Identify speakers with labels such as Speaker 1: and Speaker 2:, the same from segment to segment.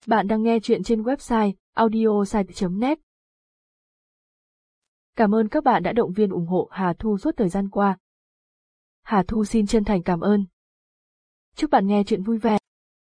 Speaker 1: Bạn đang nghe chuyện trên website audiosite.net. Cảm ơn các bạn đã động viên ủng hộ Hà Thu suốt thời gian qua. Hà Thu xin chân thành cảm ơn. Chúc bạn nghe chuyện vui vẻ.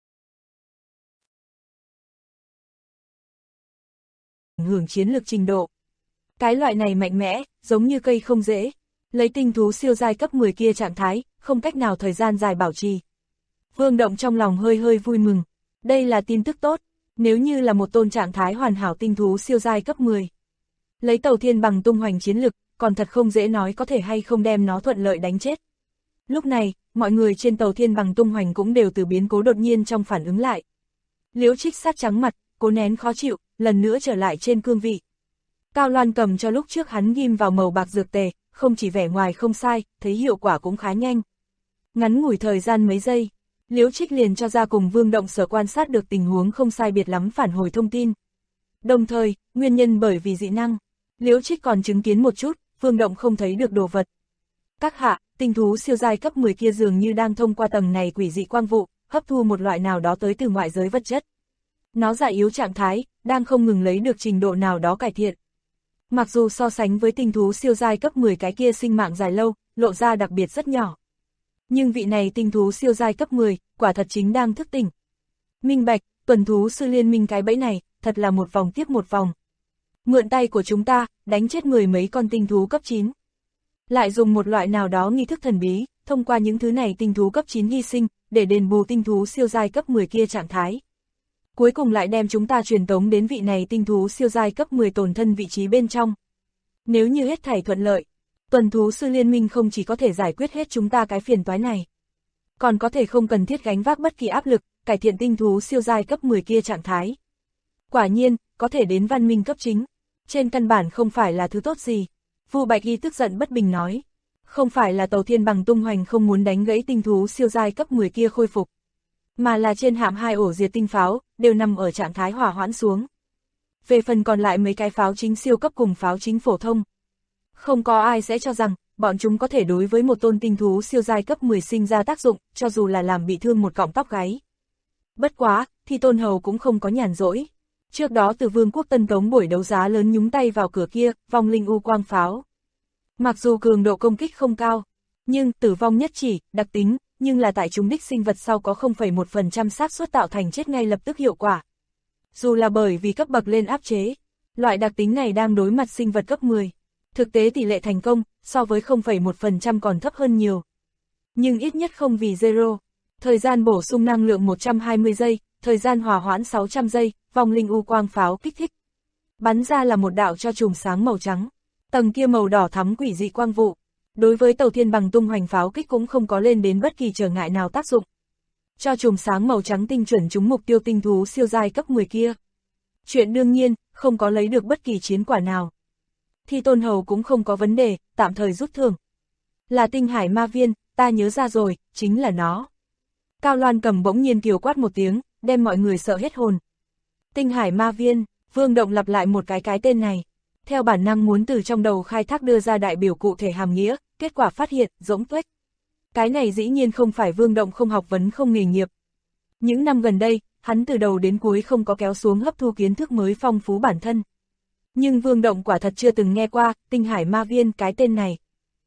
Speaker 2: Ảnh hưởng chiến lược trình độ. Cái loại này mạnh mẽ, giống như cây không rễ, lấy tinh thú siêu giai cấp 10 kia trạng thái, không cách nào thời gian dài bảo trì. Vương Động trong lòng hơi vui mừng. Đây là tin tức tốt, nếu như là một tôn trạng thái hoàn hảo tinh thú siêu giai cấp 10. Lấy Tàu Thiên Bằng tung hoành chiến lực, còn thật không dễ nói có thể hay không đem nó thuận lợi đánh chết. Lúc này, mọi người trên Tàu Thiên Bằng tung hoành cũng đều từ biến cố đột nhiên trong phản ứng lại. Liễu Trích sát trắng mặt, cố nén khó chịu, lần nữa trở lại trên cương vị. Cao Loan cầm cho lúc trước hắn ghim vào màu bạc dược tề, không chỉ vẻ ngoài không sai, thấy hiệu quả cũng khá nhanh. Ngắn ngủi thời gian mấy giây, Liễu Trích liền cho ra cùng Vương Động sở quan sát được tình huống không sai biệt lắm phản hồi thông tin. Đồng thời, nguyên nhân bởi vì dị năng, Liễu Trích còn chứng kiến một chút, Vương Động không thấy được đồ vật. Các hạ, tinh thú siêu giai cấp 10 kia dường như đang thông qua tầng này quỷ dị quang vụ, hấp thu một loại nào đó tới từ ngoại giới vật chất. Nó già yếu trạng thái, đang không ngừng lấy được trình độ nào đó cải thiện. Mặc dù so sánh với tinh thú siêu giai cấp 10 cái kia sinh mạng dài lâu, lộ ra đặc biệt rất nhỏ. Nhưng vị này tinh thú siêu giai cấp 10, quả thật chính đang thức tỉnh. Minh bạch, tuần thú sư liên minh cái bẫy này, thật là một vòng tiếp một vòng. Mượn tay của chúng ta, đánh chết mười mấy con tinh thú cấp 9. Lại dùng một loại nào đó nghi thức thần bí, thông qua những thứ này tinh thú cấp 9 hy sinh, để đền bù tinh thú siêu giai cấp 10 kia trạng thái. Cuối cùng lại đem chúng ta truyền tống đến vị này tinh thú siêu giai cấp 10 tổn thân vị trí bên trong. Nếu như hết thảy thuận lợi, tuần thú sư liên minh không chỉ có thể giải quyết hết chúng ta cái phiền toái này, còn có thể không cần thiết gánh vác bất kỳ áp lực, cải thiện tinh thú siêu giai cấp 10 kia trạng thái. Quả nhiên, có thể đến văn minh cấp chính, trên căn bản không phải là thứ tốt gì. Vu Bạch Y tức giận bất bình nói, không phải là Tàu Thiên Bằng tung hoành không muốn đánh gãy tinh thú siêu giai cấp 10 kia khôi phục, mà là trên hạm 2 ổ diệt tinh pháo, đều nằm ở trạng thái hỏa hoãn xuống. Về phần còn lại mấy cái pháo chính siêu cấp cùng pháo chính phổ thông, không có ai sẽ cho rằng, bọn chúng có thể đối với một tôn tinh thú siêu giai cấp 10 sinh ra tác dụng, cho dù là làm bị thương một cọng tóc gáy. Bất quá, thì Tôn Hầu cũng không có nhàn rỗi. Trước đó từ Vương quốc Tân Tống buổi đấu giá lớn nhúng tay vào cửa kia, vong linh u quang pháo. Mặc dù cường độ công kích không cao, nhưng tử vong nhất chỉ, đặc tính, nhưng là tại trúng đích sinh vật sau có 0,1% xác suất tạo thành chết ngay lập tức hiệu quả. Dù là bởi vì cấp bậc lên áp chế, loại đặc tính này đang đối mặt sinh vật cấp 10. Thực tế tỷ lệ thành công, so với 0,1% còn thấp hơn nhiều. Nhưng ít nhất không vì zero. Thời gian bổ sung năng lượng 120 giây, thời gian hòa hoãn 600 giây, vong linh u quang pháo kích thích. Bắn ra là một đạo cho chùm sáng màu trắng. Tầng kia màu đỏ thắm quỷ dị quang vụ. Đối với Tàu Thiên Bằng tung hoành pháo kích cũng không có lên đến bất kỳ trở ngại nào tác dụng. Cho chùm sáng màu trắng tinh chuẩn trúng mục tiêu tinh thú siêu giai cấp 10 kia. Chuyện đương nhiên, không có lấy được bất kỳ chiến quả nào. Thì Tôn Hầu cũng không có vấn đề, tạm thời rút thưởng. Là tinh hải ma viên, ta nhớ ra rồi, chính là nó. Cao Loan cầm bỗng nhiên kiều quát một tiếng, đem mọi người sợ hết hồn. Tinh hải ma viên, Vương Động lặp lại một cái tên này. Theo bản năng muốn từ trong đầu khai thác đưa ra đại biểu cụ thể hàm nghĩa, kết quả phát hiện, rỗng tuếch. Cái này dĩ nhiên không phải Vương Động không học vấn không nghề nghiệp. Những năm gần đây, hắn từ đầu đến cuối không có kéo xuống hấp thu kiến thức mới phong phú bản thân. Nhưng Vương Động quả thật chưa từng nghe qua, tinh hải ma viên cái tên này.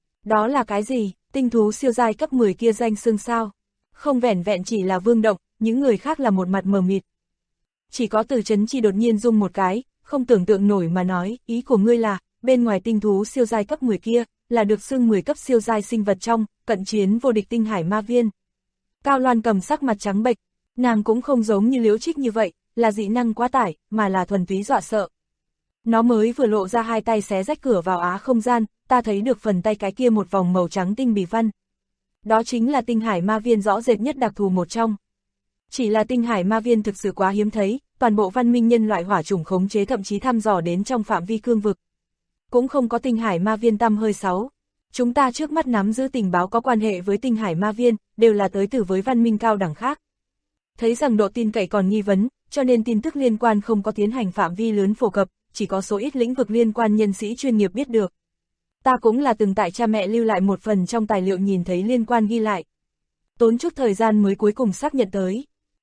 Speaker 2: Đó là cái gì, tinh thú siêu giai cấp 10 kia danh xưng sao? Không vẻn vẹn chỉ là Vương Động, những người khác là một mặt mờ mịt. Chỉ có Từ Chấn Chi đột nhiên rung một cái, không tưởng tượng nổi mà nói, ý của ngươi là, bên ngoài tinh thú siêu giai cấp 10 kia, là được xưng 10 cấp siêu giai sinh vật trong, cận chiến vô địch tinh hải ma viên. Cao Loan cầm sắc mặt trắng bệch, nàng cũng không giống như Liễu Trích như vậy, là dị năng quá tải, mà là thuần túy dọa sợ. Nó mới vừa lộ ra hai tay xé rách cửa vào á không gian, ta thấy được phần tay cái kia một vòng màu trắng tinh bì văn. Đó chính là tinh hải ma viên rõ rệt nhất đặc thù một trong. Chỉ là tinh hải ma viên thực sự quá hiếm thấy, toàn bộ văn minh nhân loại hỏa chủng khống chế thậm chí thăm dò đến trong phạm vi cương vực. Cũng không có tinh hải ma viên tăm hơi 6. Chúng ta trước mắt nắm giữ tình báo có quan hệ với tinh hải ma viên, đều là tới từ với văn minh cao đẳng khác. Thấy rằng độ tin cậy còn nghi vấn, cho nên tin tức liên quan không có tiến hành phạm vi lớn phổ cập, chỉ có số ít lĩnh vực liên quan nhân sĩ chuyên nghiệp biết được. Ta cũng là từng tại cha mẹ lưu lại một phần trong tài liệu nhìn thấy liên quan ghi lại. Tốn chút thời gian mới cuối cùng xác nhận tới.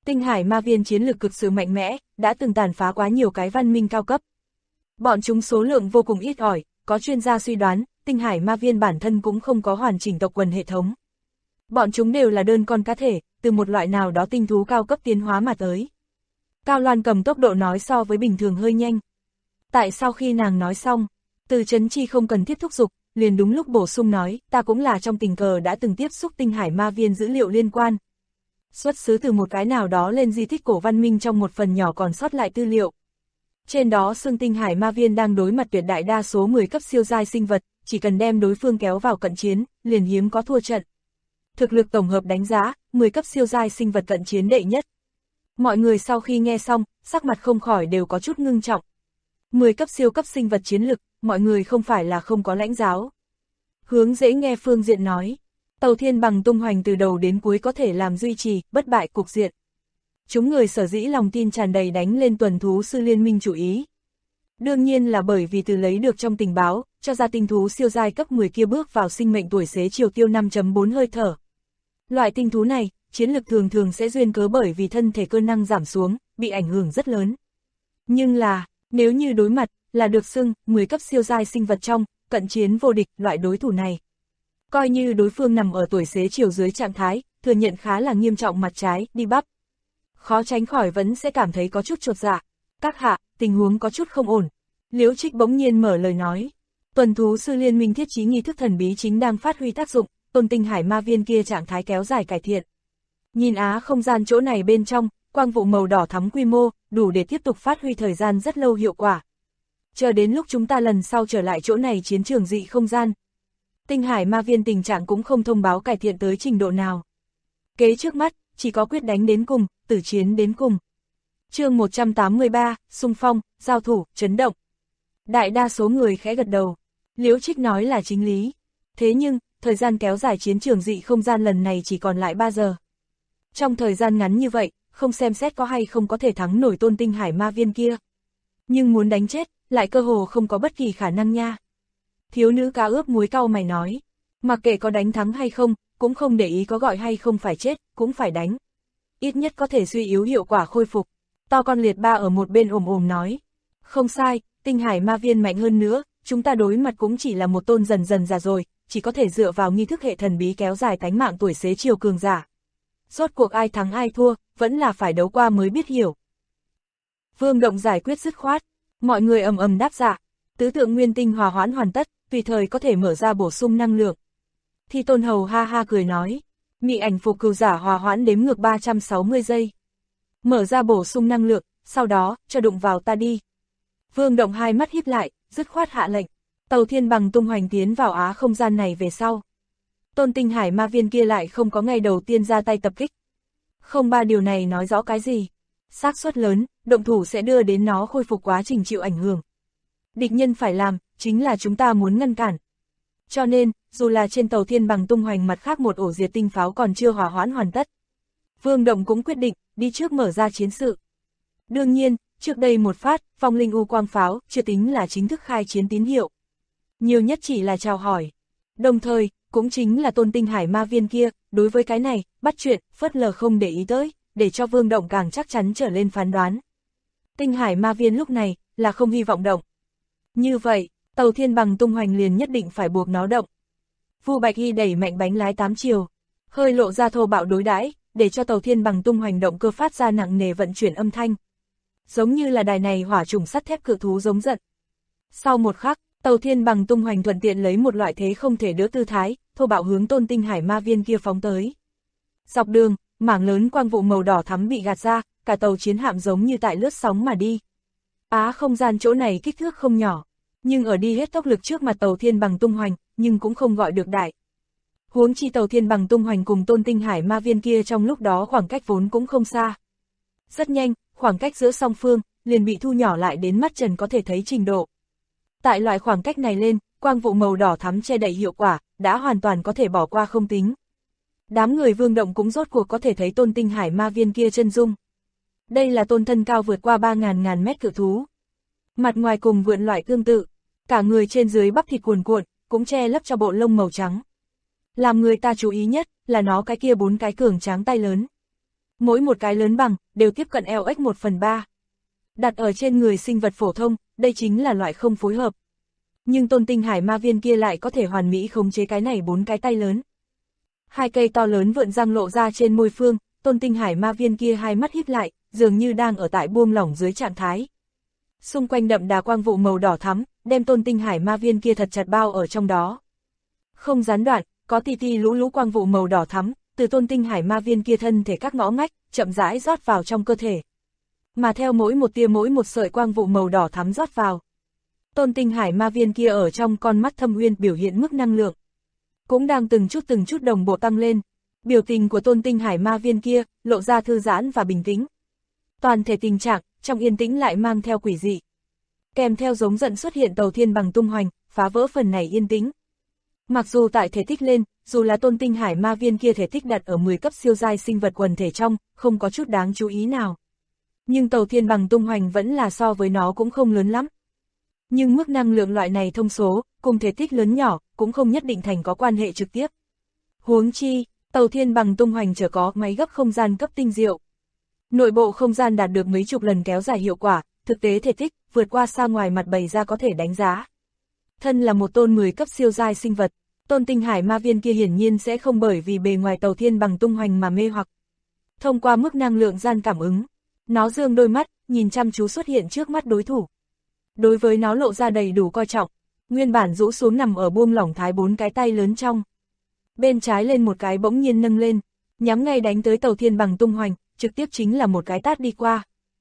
Speaker 2: Tinh Hải Ma Viên chiến lược cực sự mạnh mẽ, đã từng tàn phá quá nhiều cái văn minh cao cấp. Bọn chúng số lượng vô cùng ít ỏi, có chuyên gia suy đoán, Tinh Hải Ma Viên bản thân cũng không có hoàn chỉnh tộc quần hệ thống. Bọn chúng đều là đơn con cá thể, từ một loại nào đó tinh thú cao cấp tiến hóa mà tới. Cao Loan cầm tốc độ nói so với bình thường hơi nhanh. Tại sau khi nàng nói xong, Từ Chấn Chi không cần thiết thúc giục, liền đúng lúc bổ sung nói, ta cũng là trong tình cờ đã từng tiếp xúc Tinh Hải Ma Viên dữ liệu liên quan. Xuất xứ từ một cái nào đó lên di tích cổ văn minh trong một phần nhỏ còn sót lại tư liệu. Trên đó xưng Tinh Hải Ma Viên đang đối mặt tuyệt đại đa số 10 cấp siêu giai sinh vật, chỉ cần đem đối phương kéo vào cận chiến, liền hiếm có thua trận. Thực lực tổng hợp đánh giá, 10 cấp siêu giai sinh vật cận chiến đệ nhất. Mọi người sau khi nghe xong, sắc mặt không khỏi đều có chút ngưng trọng. 10 cấp siêu cấp sinh vật chiến lực, mọi người không phải là không có lãnh giáo. Hướng dễ nghe phương diện nói, Tàu Thiên Bằng tung hoành từ đầu đến cuối có thể làm duy trì, bất bại cục diện. Chúng người sở dĩ lòng tin tràn đầy đánh lên tuần thú sư liên minh chủ ý. Đương nhiên là bởi vì từ lấy được trong tình báo, cho ra tinh thú siêu giai cấp 10 kia bước vào sinh mệnh tuổi xế chiều tiêu 5.4 hơi thở. Loại tinh thú này, chiến lực thường thường sẽ duyên cớ bởi vì thân thể cơ năng giảm xuống, bị ảnh hưởng rất lớn. Nhưng là, nếu như đối mặt, là được xưng 10 cấp siêu giai sinh vật trong, cận chiến vô địch, loại đối thủ này. Coi như đối phương nằm ở tuổi xế chiều dưới trạng thái, thừa nhận khá là nghiêm trọng mặt trái, đi bắp. Khó tránh khỏi vẫn sẽ cảm thấy có chút chột dạ. Các hạ, tình huống có chút không ổn. Liễu Trích bỗng nhiên mở lời nói. Tuần thú sư liên minh thiết trí nghi thức thần bí chính đang phát huy tác dụng, Tôn Tinh Hải Ma Viên kia trạng thái kéo dài cải thiện. Nhìn á không gian chỗ này bên trong, quang vụ màu đỏ thắm quy mô, đủ để tiếp tục phát huy thời gian rất lâu hiệu quả. Chờ đến lúc chúng ta lần sau trở lại chỗ này chiến trường dị không gian. Tinh Hải Ma Viên tình trạng cũng không thông báo cải thiện tới trình độ nào. Kế trước mắt, chỉ có quyết đánh đến cùng, tử chiến đến cùng. Chương 183, xung phong, giao thủ, chấn động. Đại đa số người khẽ gật đầu. Liễu Trích nói là chính lý. Thế nhưng, thời gian kéo dài chiến trường dị không gian lần này chỉ còn lại 3 giờ. Trong thời gian ngắn như vậy, không xem xét có hay không có thể thắng nổi Tôn Tinh Hải Ma Viên kia. Nhưng muốn đánh chết, lại cơ hồ không có bất kỳ khả năng nha. Thiếu nữ cá ướp muối cau mày nói. Mặc kệ có đánh thắng hay không, cũng không để ý có gọi hay không phải chết, cũng phải đánh. Ít nhất có thể suy yếu hiệu quả khôi phục. To con liệt ba ở một bên ồm ồm nói. Không sai, Tinh Hải Ma Viên mạnh hơn nữa, chúng ta đối mặt cũng chỉ là một tôn dần dần già rồi, chỉ có thể dựa vào nghi thức hệ thần bí kéo dài tánh mạng tuổi xế chiều cường giả. Rốt cuộc ai thắng ai thua, vẫn là phải đấu qua mới biết hiểu. Vương Động giải quyết dứt khoát, mọi người ầm ầm đáp dạ. Tứ tượng nguyên tinh hòa hoãn hoàn tất, tùy thời có thể mở ra bổ sung năng lượng. Thi Tôn Hầu ha ha cười nói, mị ảnh phục cừu giả hòa hoãn đếm ngược 360 giây. Mở ra bổ sung năng lượng, sau đó, cho đụng vào ta đi. Vương Động hai mắt híp lại, dứt khoát hạ lệnh. Tàu Thiên Bằng tung hoành tiến vào á không gian này về sau. Tôn Tinh Hải Ma Viên kia lại không có ngày đầu tiên ra tay tập kích. Không ba điều này nói rõ cái gì. Xác suất lớn, động thủ sẽ đưa đến nó khôi phục quá trình chịu ảnh hưởng. Địch nhân phải làm, chính là chúng ta muốn ngăn cản. Cho nên, dù là trên tàu Thiên Bằng tung hoành mặt khác một ổ diệt tinh pháo còn chưa hòa hoãn hoàn tất. Vương Động cũng quyết định, đi trước mở ra chiến sự. Đương nhiên, trước đây một phát, phong linh u quang pháo, chưa tính là chính thức khai chiến tín hiệu. Nhiều nhất chỉ là chào hỏi. Đồng thời, cũng chính là Tôn Tinh Hải Ma Viên kia, đối với cái này, bắt chuyện, phớt lờ không để ý tới, để cho Vương Động càng chắc chắn trở lên phán đoán. Tinh Hải Ma Viên lúc này, là không hy vọng động. Như vậy, tàu Thiên Bằng tung hoành liền nhất định phải buộc nó động. Vu Bạch Hy đẩy mạnh bánh lái 8 chiều, hơi lộ ra thô bạo đối đãi, để cho tàu Thiên Bằng tung hoành động cơ phát ra nặng nề vận chuyển âm thanh. Giống như là đài này hỏa trùng sắt thép cự thú giống giận. Sau một khắc, tàu Thiên Bằng tung hoành thuận tiện lấy một loại thế không thể đỡ tư thái, thô bạo hướng Tôn Tinh Hải Ma Viên kia phóng tới. Dọc đường, mảng lớn quang vụ màu đỏ thắm bị gạt ra, cả tàu chiến hạm giống như tại lướt sóng mà đi. Á không gian chỗ này kích thước không nhỏ, nhưng ở đi hết tốc lực trước mặt tàu Thiên Bằng tung hoành, nhưng cũng không gọi được đại. Huống chi tàu Thiên Bằng tung hoành cùng Tôn Tinh Hải Ma Viên kia trong lúc đó khoảng cách vốn cũng không xa. Rất nhanh, khoảng cách giữa song phương, liền bị thu nhỏ lại đến mắt trần có thể thấy trình độ. Tại loại khoảng cách này lên, quang vụ màu đỏ thắm che đậy hiệu quả, đã hoàn toàn có thể bỏ qua không tính. Đám người Vương Động cũng rốt cuộc có thể thấy Tôn Tinh Hải Ma Viên kia chân dung. Đây là tôn thân cao vượt qua 3.000 mét cự thú. Mặt ngoài cùng vượn loại tương tự, cả người trên dưới bắp thịt cuồn cuộn, cũng che lấp cho bộ lông màu trắng. Làm người ta chú ý nhất, là nó cái kia 4 cái cường tráng tay lớn. Mỗi một cái lớn bằng, đều tiếp cận LX 1/3. Đặt ở trên người sinh vật phổ thông, đây chính là loại không phối hợp. Nhưng Tôn Tinh Hải ma viên kia lại có thể hoàn mỹ khống chế cái này 4 cái tay lớn. 2 cây to lớn vượn răng lộ ra trên môi phương, Tôn Tinh Hải ma viên kia hai mắt híp lại, dường như đang ở tại buông lỏng dưới trạng thái. Xung quanh đậm đà quang vụ màu đỏ thắm, đem Tôn Tinh Hải ma viên kia thật chặt bao ở trong đó. Không gián đoạn, có ti ti lũ lũ quang vụ màu đỏ thắm, từ Tôn Tinh Hải ma viên kia thân thể các ngõ ngách, chậm rãi rót vào trong cơ thể. Mà theo mỗi một tia mỗi một sợi quang vụ màu đỏ thắm rót vào, Tôn Tinh Hải ma viên kia ở trong con mắt thâm uyên biểu hiện mức năng lượng, cũng đang từng chút đồng bộ tăng lên. Biểu tình của Tôn Tinh Hải ma viên kia, lộ ra thư giãn và bình tĩnh. Toàn thể tình trạng, trong yên tĩnh lại mang theo quỷ dị. Kèm theo giống giận xuất hiện tàu thiên bằng tung hoành, phá vỡ phần này yên tĩnh. Mặc dù tại thể tích lên, dù là Tôn Tinh Hải ma viên kia thể tích đặt ở 10 cấp siêu giai sinh vật quần thể trong, không có chút đáng chú ý nào. Nhưng tàu thiên bằng tung hoành vẫn là so với nó cũng không lớn lắm. Nhưng mức năng lượng loại này thông số, cùng thể tích lớn nhỏ, cũng không nhất định thành có quan hệ trực tiếp. Huống chi, tàu thiên bằng tung hoành chở có máy gấp không gian cấp tinh diệu. Nội bộ không gian đạt được mấy chục lần kéo dài hiệu quả, thực tế thể tích, vượt qua xa ngoài mặt bày ra có thể đánh giá. Thân là một tôn 10 cấp siêu giai sinh vật, Tôn Tinh Hải ma viên kia hiển nhiên sẽ không bởi vì bề ngoài tàu thiên bằng tung hoành mà mê hoặc. Thông qua mức năng lượng gian cảm ứng, nó dương đôi mắt, nhìn chăm chú xuất hiện trước mắt đối thủ. Đối với nó lộ ra đầy đủ coi trọng, nguyên bản rũ xuống nằm ở buông lỏng thái 4 cái tay lớn trong. Bên trái lên một cái bỗng nhiên nâng lên, nhắm ngay đánh tới tàu thiên bằng tung hoành, trực tiếp chính là một cái tát đi qua.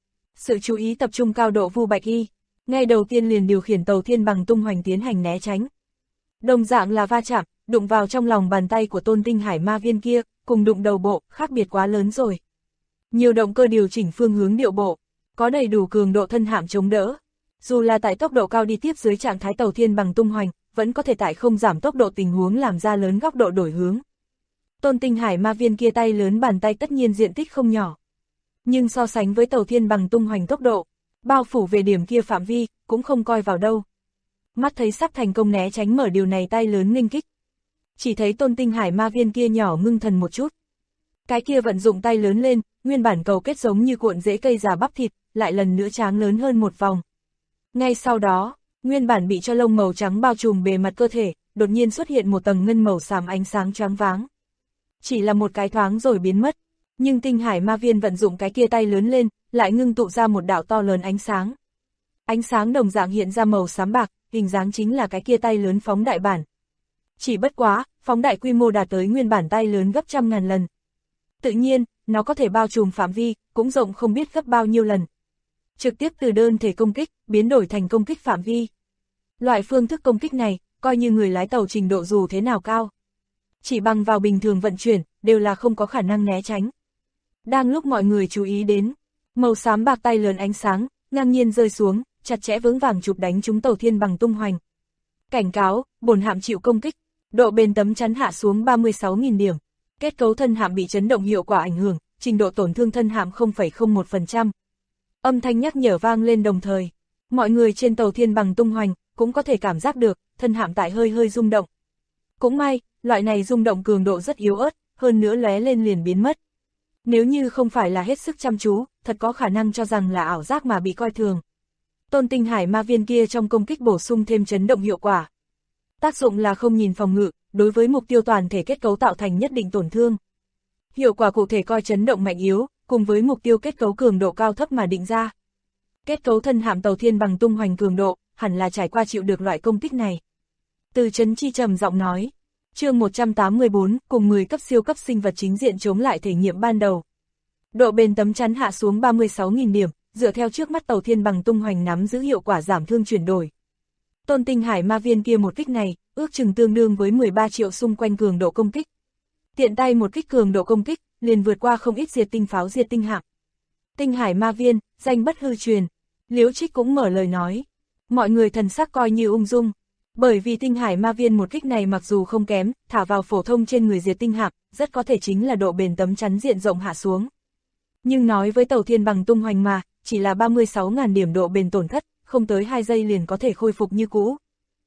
Speaker 2: Sự chú ý tập trung cao độ Vu Bạch Y, ngay đầu tiên liền điều khiển tàu thiên bằng tung hoành tiến hành né tránh. Đồng dạng là va chạm, đụng vào trong lòng bàn tay của Tôn Tinh Hải ma viên kia, cùng đụng đầu bộ, khác biệt quá lớn rồi. Nhiều động cơ điều chỉnh phương hướng điệu bộ, có đầy đủ cường độ thân hạm chống đỡ. Dù là tại tốc độ cao đi tiếp dưới trạng thái tàu thiên bằng tung hoành, vẫn có thể tại không giảm tốc độ tình huống làm ra lớn góc độ đổi hướng. Tôn Tinh Hải ma viên kia tay lớn bàn tay tất nhiên diện tích không nhỏ. Nhưng so sánh với tàu thiên bằng tung hoành tốc độ, bao phủ về điểm kia phạm vi, cũng không coi vào đâu. Mắt thấy sắp thành công né tránh mở điều này tay lớn nghênh kích. Chỉ thấy Tôn Tinh Hải ma viên kia nhỏ ngưng thần một chút. Cái kia vận dụng tay lớn lên, nguyên bản cầu kết giống như cuộn rễ cây già bắp thịt, lại lần nữa tráng lớn hơn một vòng. Ngay sau đó, nguyên bản bị cho lông màu trắng bao trùm bề mặt cơ thể, đột nhiên xuất hiện một tầng ngân màu xám ánh sáng choáng váng. Chỉ là một cái thoáng rồi biến mất, nhưng Tinh Hải ma viên vận dụng cái kia tay lớn lên, lại ngưng tụ ra một đạo to lớn ánh sáng. Ánh sáng đồng dạng hiện ra màu xám bạc, hình dáng chính là cái kia tay lớn phóng đại bản. Chỉ bất quá, phóng đại quy mô đạt tới nguyên bản tay lớn gấp trăm ngàn lần. Tự nhiên, nó có thể bao trùm phạm vi, cũng rộng không biết gấp bao nhiêu lần. Trực tiếp từ đơn thể công kích, biến đổi thành công kích phạm vi. Loại phương thức công kích này, coi như người lái tàu trình độ dù thế nào cao. Chỉ bằng vào bình thường vận chuyển, đều là không có khả năng né tránh. Đang lúc mọi người chú ý đến, màu xám bạc tay lớn ánh sáng, ngang nhiên rơi xuống, chặt chẽ vững vàng chụp đánh trúng tàu thiên bằng tung hoành. Cảnh cáo, bổn hạm chịu công kích, độ bền tấm chắn hạ xuống 36.000 điểm. Kết cấu thân hạm bị chấn động hiệu quả ảnh hưởng, trình độ tổn thương thân hạm 0,01%. Âm thanh nhắc nhở vang lên đồng thời. Mọi người trên tàu thiên bằng tung hoành, cũng có thể cảm giác được, thân hạm tại hơi rung động. Cũng may, loại này rung động cường độ rất yếu ớt, hơn nữa lóe lên liền biến mất. Nếu như không phải là hết sức chăm chú, thật có khả năng cho rằng là ảo giác mà bị coi thường. Tôn Tinh Hải ma viên kia trong công kích bổ sung thêm chấn động hiệu quả. Tác dụng là không nhìn phòng ngự, đối với mục tiêu toàn thể kết cấu tạo thành nhất định tổn thương. Hiệu quả cụ thể coi chấn động mạnh yếu, cùng với mục tiêu kết cấu cường độ cao thấp mà định ra. Kết cấu thân hạm tàu thiên bằng tung hoành cường độ, hẳn là trải qua chịu được loại công kích này. Từ Trấn Chi trầm giọng nói, chương 184, cùng 10 cấp siêu cấp sinh vật chính diện chống lại thể nghiệm ban đầu. Độ bền tấm chắn hạ xuống 36.000 điểm, dựa theo trước mắt tàu thiên bằng tung hoành nắm giữ hiệu quả giảm thương chuyển đổi. Tôn Tinh Hải ma viên kia một kích này, ước chừng tương đương với 13 triệu xung quanh cường độ công kích. Tiện tay một kích cường độ công kích, liền vượt qua không ít diệt tinh pháo diệt tinh hạm. Tinh Hải ma viên, danh bất hư truyền. Liễu Trích cũng mở lời nói. Mọi người thần sắc coi như ung dung. Bởi vì Tinh Hải ma viên một kích này mặc dù không kém, thả vào phổ thông trên người diệt tinh hạm, rất có thể chính là độ bền tấm chắn diện rộng hạ xuống. Nhưng nói với tàu thiên bằng tung hoành mà, chỉ là 36.000 điểm độ bền tổn thất, không tới 2 giây liền có thể khôi phục như cũ.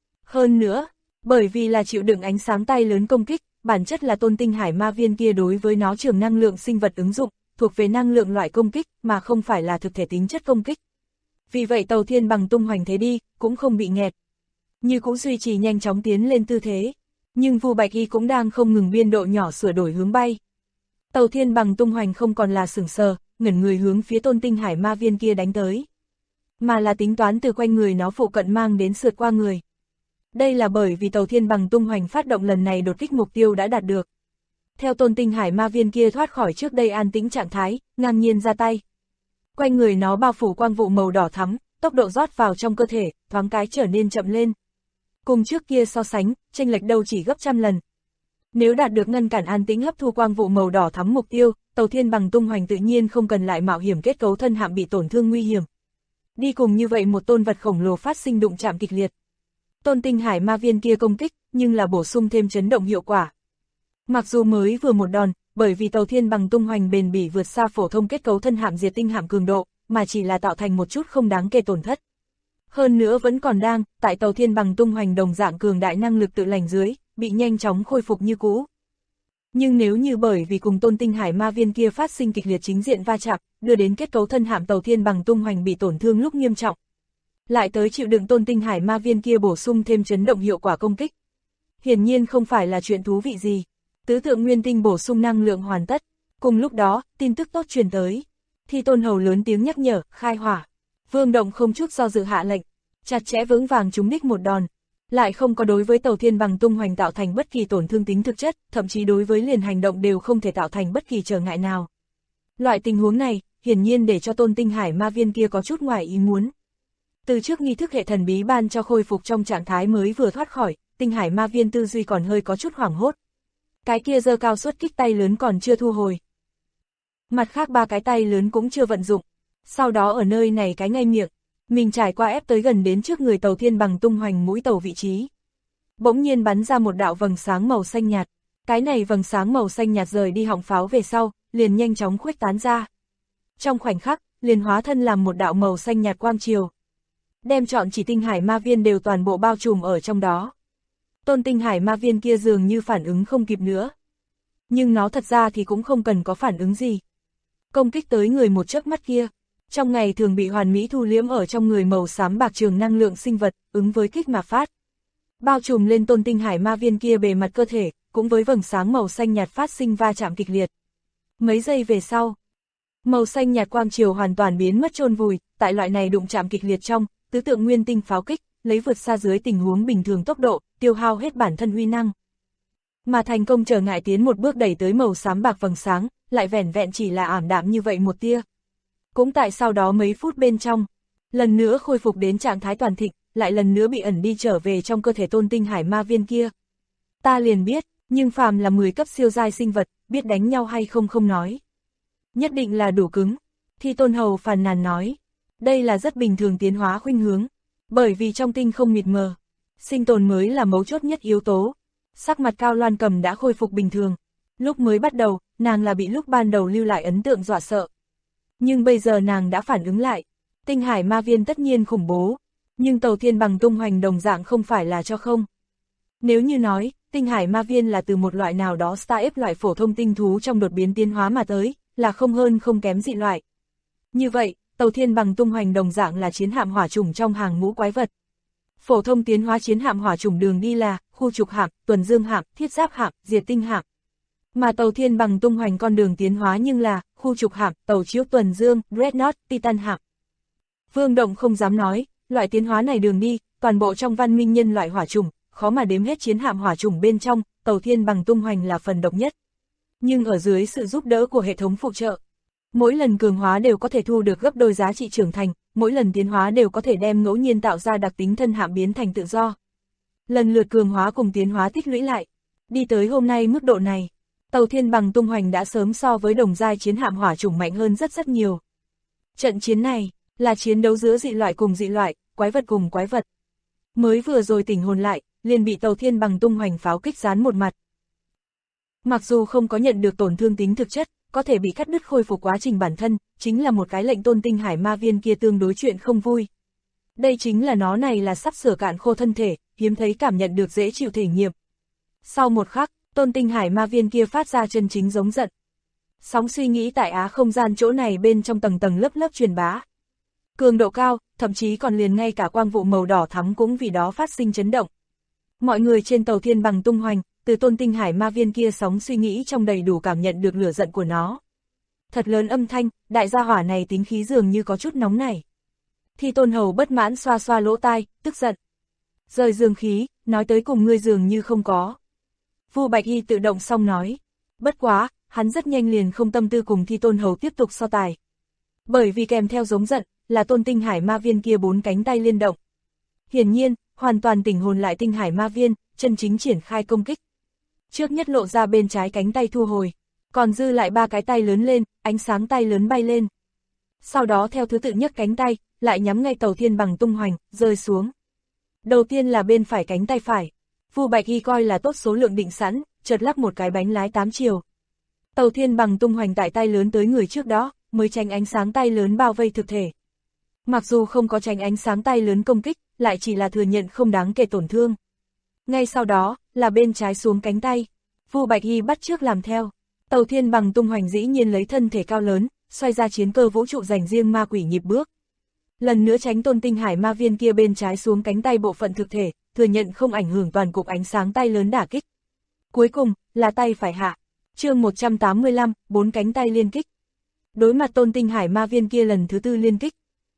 Speaker 2: Hơn nữa, bởi vì là chịu đựng ánh sáng tay lớn công kích, bản chất là Tôn Tinh Hải ma viên kia đối với nó trường năng lượng sinh vật ứng dụng, thuộc về năng lượng loại công kích, mà không phải là thực thể tính chất công kích. Vì vậy tàu thiên bằng tung hoành thế đi, cũng không bị nghẹt. Như cũng duy trì nhanh chóng tiến lên tư thế. Nhưng Vu Bạch Y cũng đang không ngừng biên độ nhỏ sửa đổi hướng bay. Tàu thiên bằng tung hoành không còn là sửng sờ, ngẩn người hướng phía Tôn Tinh Hải Ma Viên kia đánh tới. Mà là tính toán từ quanh người nó phụ cận mang đến sượt qua người. Đây là bởi vì tàu thiên bằng tung hoành phát động lần này đột kích mục tiêu đã đạt được. Theo Tôn Tinh Hải Ma Viên kia thoát khỏi trước đây an tĩnh trạng thái, ngang nhiên ra tay. Quanh người nó bao phủ quang vụ màu đỏ thắm, tốc độ rót vào trong cơ thể, thoáng cái trở nên chậm lên. Cùng trước kia so sánh, chênh lệch đâu chỉ gấp trăm lần. Nếu đạt được ngăn cản an tĩnh hấp thu quang vụ màu đỏ thắm mục tiêu, tàu thiên bằng tung hoành tự nhiên không cần lại mạo hiểm kết cấu thân hạm bị tổn thương nguy hiểm. Đi cùng như vậy một tôn vật khổng lồ phát sinh đụng chạm kịch liệt. Tôn Tinh Hải Ma Viên kia công kích, nhưng là bổ sung thêm chấn động hiệu quả. Mặc dù mới vừa một đòn, bởi vì tàu thiên bằng tung hoành bền bỉ vượt xa phổ thông kết cấu thân hạm diệt tinh hạm cường độ, mà chỉ là tạo thành một chút không đáng kể tổn thất. Hơn nữa vẫn còn đang, tại tàu thiên bằng tung hoành đồng dạng cường đại năng lực tự lành dưới, bị nhanh chóng khôi phục như cũ. Nhưng nếu như bởi vì cùng Tôn Tinh Hải Ma Viên kia phát sinh kịch liệt chính diện va chạm, đưa đến kết cấu thân hạm tàu thiên bằng tung hoành bị tổn thương lúc nghiêm trọng, lại tới chịu đựng Tôn Tinh Hải Ma Viên kia bổ sung thêm chấn động hiệu quả công kích. Hiển nhiên không phải là chuyện thú vị gì. Tứ tượng nguyên tinh bổ sung năng lượng hoàn tất. Cùng lúc đó, tin tức tốt truyền tới. Thi Tôn Hầu lớn tiếng nhắc nhở, khai hỏa. Vương Động không chút do dự hạ lệnh, chặt chẽ vững vàng trúng đích một đòn. Lại không có đối với tàu thiên bằng tung hoành tạo thành bất kỳ tổn thương tính thực chất, thậm chí đối với liền hành động đều không thể tạo thành bất kỳ trở ngại nào. Loại tình huống này, hiển nhiên để cho Tôn Tinh Hải Ma Viên kia có chút ngoài ý muốn. Từ trước nghi thức hệ thần bí ban cho khôi phục trong trạng thái mới vừa thoát khỏi, Tinh Hải Ma Viên tư duy còn hơi có chút hoảng hốt. Cái kia giơ cao xuất kích tay lớn còn chưa thu hồi. Mặt khác ba cái tay lớn cũng chưa vận dụng. Sau đó ở nơi này cái ngay miệng, mình trải qua ép tới gần đến trước người tàu thiên bằng tung hoành mũi tàu vị trí. Bỗng nhiên bắn ra một đạo vầng sáng màu xanh nhạt. Cái này vầng sáng màu xanh nhạt rời đi họng pháo về sau, liền nhanh chóng khuếch tán ra. Trong khoảnh khắc, liền hóa thân làm một đạo màu xanh nhạt quang chiều. Đem trọn chỉ Tinh Hải Ma Viên đều toàn bộ bao trùm ở trong đó. Tôn Tinh Hải Ma Viên kia dường như phản ứng không kịp nữa. Nhưng nó thật ra thì cũng không cần có phản ứng gì. Công kích tới người một chớp mắt kia, trong ngày thường bị hoàn mỹ thu liễm ở trong người màu xám bạc trường năng lượng sinh vật, ứng với kích mà phát. Bao trùm lên Tôn Tinh Hải Ma Viên kia bề mặt cơ thể, cũng với vầng sáng màu xanh nhạt phát sinh va chạm kịch liệt. Mấy giây về sau, màu xanh nhạt quang chiều hoàn toàn biến mất chôn vùi, tại loại này đụng chạm kịch liệt trong, tứ tượng nguyên tinh pháo kích, lấy vượt xa dưới tình huống bình thường tốc độ, tiêu hao hết bản thân uy năng. Mà thành công trở ngại tiến một bước đẩy tới màu xám bạc vầng sáng, lại vẻn vẹn chỉ là ảm đạm như vậy một tia. Cũng tại sau đó mấy phút bên trong, lần nữa khôi phục đến trạng thái toàn thịnh, lại lần nữa bị ẩn đi trở về trong cơ thể Tôn Tinh Hải Ma Viên kia. Ta liền biết, nhưng phàm là 10 cấp siêu giai sinh vật, biết đánh nhau hay không không nói. Nhất định là đủ cứng. Thi Tôn Hầu phàn nàn nói, đây là rất bình thường tiến hóa khuynh hướng, bởi vì trong tinh không mịt mờ, sinh tồn mới là mấu chốt nhất yếu tố. Sắc mặt Cao Loan Cầm đã khôi phục bình thường. Lúc mới bắt đầu, nàng là bị lúc ban đầu lưu lại ấn tượng dọa sợ. Nhưng bây giờ nàng đã phản ứng lại. Tinh Hải Ma Viên tất nhiên khủng bố, nhưng tàu thiên bằng tung hoành đồng dạng không phải là cho không. Nếu như nói, Tinh Hải Ma Viên là từ một loại nào đó Star F loại phổ thông tinh thú trong đột biến tiến hóa mà tới, là không hơn không kém dị loại. Như vậy, tàu thiên bằng tung hoành đồng dạng là chiến hạm hỏa chủng trong hàng ngũ quái vật. Phổ thông tiến hóa chiến hạm hỏa chủng đường đi là khu trục hạm, tuần dương hạm, thiết giáp hạm, diệt tinh hạm. Mà tàu thiên bằng tung hoành con đường tiến hóa nhưng là khu trục hạm, tàu chiếu tuần dương, Dreadnought, Titan hạm. Vương Động không dám nói, loại tiến hóa này đường đi, toàn bộ trong văn minh nhân loại hỏa chủng, khó mà đếm hết chiến hạm hỏa chủng bên trong, tàu thiên bằng tung hoành là phần độc nhất. Nhưng ở dưới sự giúp đỡ của hệ thống phụ trợ, mỗi lần cường hóa đều có thể thu được gấp đôi giá trị trưởng thành, mỗi lần tiến hóa đều có thể đem ngẫu nhiên tạo ra đặc tính thân hạm biến thành tự do. Lần lượt cường hóa cùng tiến hóa tích lũy lại, đi tới hôm nay mức độ này, tàu thiên bằng tung hoành đã sớm so với đồng giai chiến hạm hỏa chủng mạnh hơn rất rất nhiều. Trận chiến này là chiến đấu giữa dị loại cùng dị loại, quái vật cùng quái vật. Mới vừa rồi tỉnh hồn lại, liền bị tàu thiên bằng tung hoành pháo kích gián một mặt. Mặc dù không có nhận được tổn thương tính thực chất, có thể bị cắt đứt khôi phục quá trình bản thân, chính là một cái lệnh Tôn Tinh Hải Ma Viên kia tương đối chuyện không vui. Đây chính là nó này là sắp sửa cạn khô thân thể, hiếm thấy cảm nhận được dễ chịu thể nghiệm. Sau một khắc, Tôn Tinh Hải Ma Viên kia phát ra chân chính giống giận. Sóng suy nghĩ tại Á không gian chỗ này bên trong tầng tầng lớp lớp truyền bá. Cường độ cao, thậm chí còn liền ngay cả quang vụ màu đỏ thắm cũng vì đó phát sinh chấn động. Mọi người trên tàu thiên bằng tung hoành, từ Tôn Tinh Hải ma viên kia sóng suy nghĩ trong đầy đủ cảm nhận được lửa giận của nó. Thật lớn âm thanh, đại gia hỏa này tính khí dường như có chút nóng nảy. Thi Tôn Hầu bất mãn xoa xoa lỗ tai, tức giận. Rời dương khí, nói tới cùng ngươi dường như không có. Vu Bạch Y tự động xong nói. Bất quá, hắn rất nhanh liền không tâm tư cùng Thi Tôn Hầu tiếp tục so tài. Bởi vì kèm theo giống giận, là Tôn Tinh Hải ma viên kia 4 cánh tay liên động. Hiển nhiên, hoàn toàn tỉnh hồn lại Tinh Hải ma viên, chân chính triển khai công kích. Trước nhất lộ ra bên trái cánh tay thu hồi, còn dư lại 3 cái tay lớn lên, ánh sáng tay lớn bay lên. Sau đó theo thứ tự nhấc cánh tay, lại nhắm ngay tàu thiên bằng tung hoành, rơi xuống. Đầu tiên là bên phải cánh tay phải. Vu Bạch Y coi là tốt số lượng định sẵn, chợt lắc một cái bánh lái 8 chiều. Tàu thiên bằng tung hoành tại tay lớn tới người trước đó, mới tránh ánh sáng tay lớn bao vây thực thể. Mặc dù không có tránh ánh sáng tay lớn công kích, lại chỉ là thừa nhận không đáng kể tổn thương. Ngay sau đó, là bên trái xuống cánh tay. Vu Bạch Y bắt chước làm theo. Tàu thiên bằng tung hoành dĩ nhiên lấy thân thể cao lớn, xoay ra chiến cơ vũ trụ dành riêng ma quỷ nhịp bước. Lần nữa tránh Tôn Tinh Hải ma viên kia bên trái xuống cánh tay bộ phận thực thể, thừa nhận không ảnh hưởng toàn cục ánh sáng tay lớn đả kích. Cuối cùng, là tay phải hạ. Chương 185, 4 cánh tay liên kích. Đối mặt Tôn Tinh Hải ma viên kia lần thứ 4 liên kích.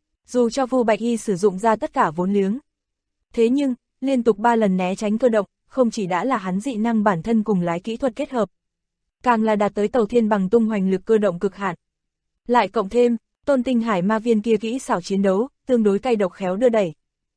Speaker 2: Dù cho Vu Bạch Y sử dụng ra tất cả vốn liếng. Thế nhưng, liên tục 3 lần né tránh cơ động, không chỉ đã là hắn dị năng bản thân cùng lái kỹ thuật kết hợp. Càng là đạt tới tàu thiên bằng tung hoành lực cơ động cực hạn. Lại cộng thêm, Tôn Tinh Hải ma viên kia kỹ xảo chiến đấu, tương đối cay độc khéo đưa đẩy.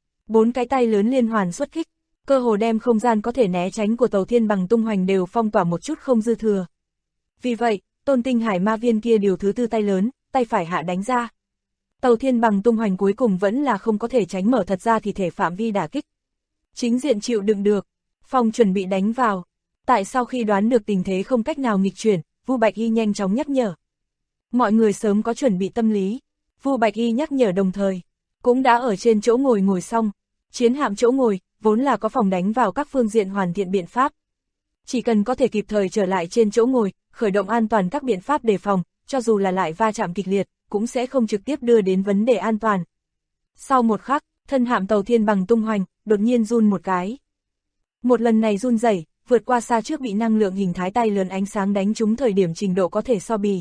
Speaker 2: 4 cái tay lớn liên hoàn xuất kích, cơ hồ đem không gian có thể né tránh của tàu thiên bằng tung hoành đều phong tỏa một chút không dư thừa. Vì vậy, Tôn Tinh Hải ma viên kia điều thứ 4 tay lớn, tay phải hạ đánh ra. Tàu thiên bằng tung hoành cuối cùng vẫn là không có thể tránh mở thật ra thì thể phạm vi đả kích. Chính diện chịu đựng được, phòng chuẩn bị đánh vào. Tại sau khi đoán được tình thế không cách nào nghịch chuyển, Vu Bạch Y nhanh chóng nhắc nhở. Mọi người sớm có chuẩn bị tâm lý. Vu Bạch Y nhắc nhở đồng thời, cũng đã ở trên chỗ ngồi xong. Chiến hạm chỗ ngồi, vốn là có phòng đánh vào các phương diện hoàn thiện biện pháp. Chỉ cần có thể kịp thời trở lại trên chỗ ngồi, khởi động an toàn các biện pháp đề phòng, cho dù là lại va chạm kịch liệt, cũng sẽ không trực tiếp đưa đến vấn đề an toàn. Sau một khắc, thân hạm tàu thiên bằng tung hoành, đột nhiên run một cái. Một lần này run rẩy, vượt qua xa trước bị năng lượng hình thái tay lớn ánh sáng đánh trúng thời điểm trình độ có thể so bì.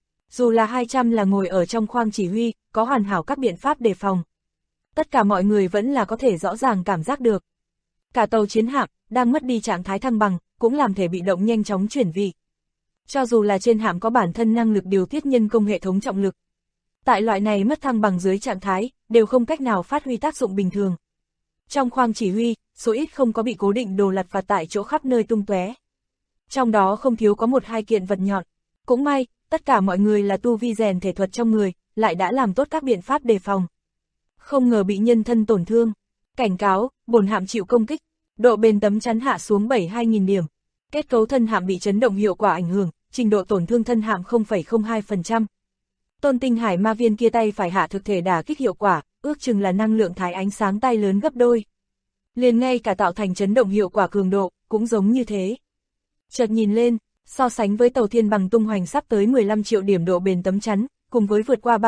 Speaker 2: Dù là 200 là ngồi ở trong khoang chỉ huy, có hoàn hảo các biện pháp đề phòng. Tất cả mọi người vẫn là có thể rõ ràng cảm giác được. Cả tàu chiến hạm, đang mất đi trạng thái thăng bằng, cũng làm thể bị động nhanh chóng chuyển vị. Cho dù là trên hạm có bản thân năng lực điều tiết nhân công hệ thống trọng lực. Tại loại này mất thăng bằng dưới trạng thái, đều không cách nào phát huy tác dụng bình thường. Trong khoang chỉ huy, số ít không có bị cố định đồ lặt vặt tại chỗ khắp nơi tung tóe. Trong đó không thiếu có 1-2 kiện vật nhọn. Cũng may, tất cả mọi người là tu vi rèn thể thuật trong người, lại đã làm tốt các biện pháp đề phòng. Không ngờ bị nhân thân tổn thương. Cảnh cáo, bổn hạm chịu công kích. Độ bền tấm chắn hạ xuống 72.000 điểm. Kết cấu thân hạm bị chấn động hiệu quả ảnh hưởng, trình độ tổn thương thân hạm 0,02%. Tôn Tinh Hải ma viên kia tay phải hạ thực thể đả kích hiệu quả, ước chừng là năng lượng thái ánh sáng tay lớn gấp đôi. Liền ngay cả tạo thành chấn động hiệu quả cường độ, cũng giống như thế. Chợt nhìn lên, so sánh với tàu thiên bằng tung hoành sắp tới 15 triệu điểm độ bền tấm chắn, cùng với vượt qua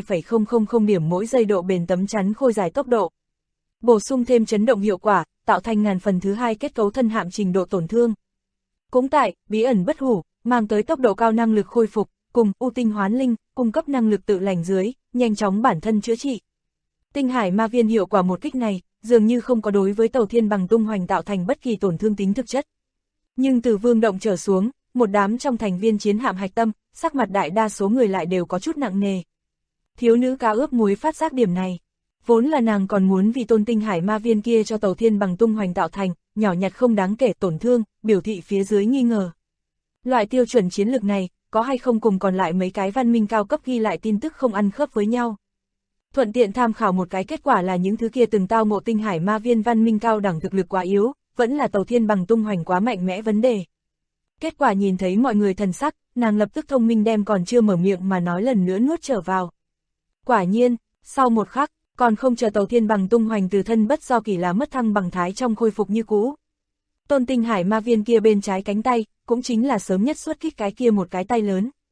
Speaker 2: 32,000 điểm mỗi giây độ bền tấm chắn khôi dài tốc độ. Bổ sung thêm chấn động hiệu quả, tạo thành ngàn phần thứ 2 kết cấu thân hạm trình độ tổn thương. Cũng tại, bí ẩn bất hủ, mang tới tốc độ cao năng lực khôi phục, cùng ưu tinh hoán linh, cung cấp năng lực tự lành dưới, nhanh chóng bản thân chữa trị. Tinh Hải ma viên hiệu quả một kích này, dường như không có đối với tàu thiên bằng tung hoành tạo thành bất kỳ tổn thương tính thực chất. Nhưng từ Vương Động trở xuống, một đám trong thành viên chiến hạm hạch tâm, sắc mặt đại đa số người lại đều có chút nặng nề. Thiếu nữ cá ướp muối phát giác điểm này. Vốn là nàng còn muốn vì Tôn Tinh Hải ma viên kia cho tàu thiên bằng tung hoành tạo thành, nhỏ nhặt không đáng kể tổn thương, biểu thị phía dưới nghi ngờ. Loại tiêu chuẩn chiến lược này, có hay không cùng còn lại mấy cái văn minh cao cấp ghi lại tin tức không ăn khớp với nhau. Thuận tiện tham khảo một cái kết quả là những thứ kia từng tao ngộ Tinh Hải ma viên văn minh cao đẳng thực lực quá yếu, vẫn là tàu thiên bằng tung hoành quá mạnh mẽ vấn đề. Kết quả nhìn thấy mọi người thần sắc, nàng lập tức thông minh đem còn chưa mở miệng mà nói lần nữa nuốt trở vào. Quả nhiên, sau một khắc, còn không chờ tàu thiên bằng tung hoành từ thân bất do kỳ là mất thăng bằng thái trong khôi phục như cũ. Tôn Tinh Hải ma viên kia bên trái cánh tay, cũng chính là sớm nhất xuất kích cái kia một cái tay lớn.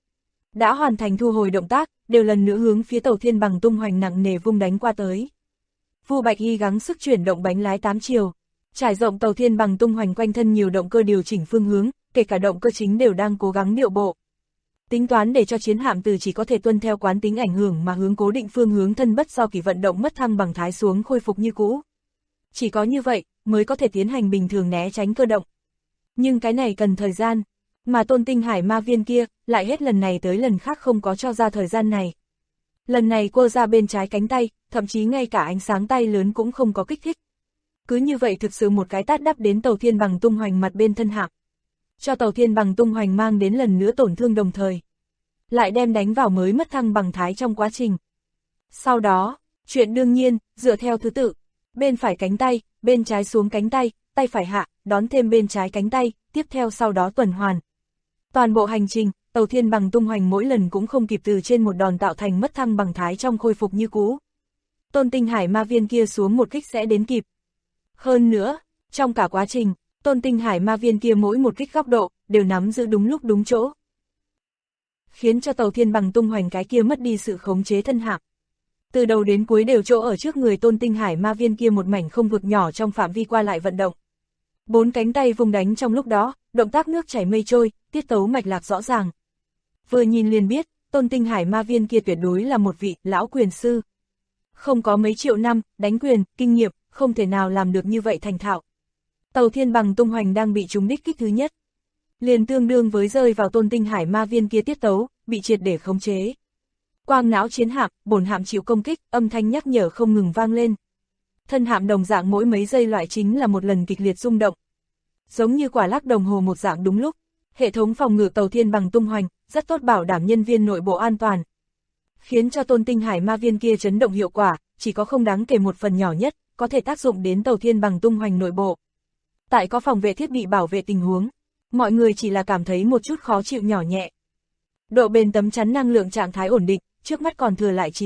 Speaker 2: đã hoàn thành thu hồi động tác, đều lần nữa hướng phía Tàu Thiên Bằng tung hoành nặng nề vung đánh qua tới. Vu Bạch Y gắng sức chuyển động bánh lái 8 chiều, trải rộng Tàu Thiên Bằng tung hoành quanh thân nhiều động cơ điều chỉnh phương hướng, kể cả động cơ chính đều đang cố gắng điệu bộ. Tính toán để cho chiến hạm từ chỉ có thể tuân theo quán tính ảnh hưởng mà hướng cố định phương hướng thân bất do kỷ vận động mất thăng bằng thái xuống khôi phục như cũ. Chỉ có như vậy, mới có thể tiến hành bình thường né tránh cơ động. Nhưng cái này cần thời gian, mà Tôn Tinh Hải ma viên kia, lại hết lần này tới lần khác không có cho ra thời gian này. Lần này quơ ra bên trái cánh tay, thậm chí ngay cả ánh sáng tay lớn cũng không có kích thích. Cứ như vậy thực sự một cái tát đắp đến Tàu Thiên Bằng tung hoành mặt bên thân hạm. Cho Tàu Thiên Bằng tung hoành mang đến lần nữa tổn thương đồng thời. Lại đem đánh vào mới mất thăng bằng thái trong quá trình. Sau đó, chuyện đương nhiên, dựa theo thứ tự. Bên phải cánh tay, bên trái xuống cánh tay, tay phải hạ, đón thêm bên trái cánh tay, tiếp theo sau đó tuần hoàn. Toàn bộ hành trình, Tàu Thiên Bằng tung hoành mỗi lần cũng không kịp từ trên một đòn tạo thành mất thăng bằng thái trong khôi phục như cũ. Tôn Tinh Hải ma viên kia xuống một kích sẽ đến kịp. Hơn nữa, trong cả quá trình, Tôn Tinh Hải ma viên kia mỗi một kích góc độ, đều nắm giữ đúng lúc đúng chỗ. Khiến cho Tàu Thiên Bằng tung hoành cái kia mất đi sự khống chế thân hạm. Từ đầu đến cuối đều chỗ ở trước người Tôn Tinh Hải ma viên kia một mảnh không vực nhỏ trong phạm vi qua lại vận động. 4 cánh tay vung đánh trong lúc đó, động tác nước chảy mây trôi, tiết tấu mạch lạc rõ ràng. Vừa nhìn liền biết, Tôn Tinh Hải ma viên kia tuyệt đối là một vị lão quyền sư. Không có mấy triệu năm, đánh quyền, kinh nghiệm, không thể nào làm được như vậy thành thạo. Tàu Thiên Bằng tung hoành đang bị trúng đích kích thứ nhất. Liền tương đương với rơi vào Tôn Tinh Hải ma viên kia tiết tấu, bị triệt để khống chế. Quang não chiến hạm, bổn hạm chịu công kích, âm thanh nhắc nhở không ngừng vang lên. Thân hạm đồng dạng mỗi mấy giây loại chính là một lần kịch liệt rung động. Giống như quả lắc đồng hồ một dạng đúng lúc. Hệ thống phòng ngự Tàu Thiên Bằng tung hoành, rất tốt bảo đảm nhân viên nội bộ an toàn. Khiến cho Tôn Tinh Hải ma viên kia chấn động hiệu quả, chỉ có không đáng kể một phần nhỏ nhất, có thể tác dụng đến Tàu Thiên Bằng tung hoành nội bộ. Tại có phòng vệ thiết bị bảo vệ tình huống, mọi người chỉ là cảm thấy một chút khó chịu nhỏ nhẹ. Độ bền tấm chắn năng lượng trạng thái ổn định, trước mắt còn thừa lại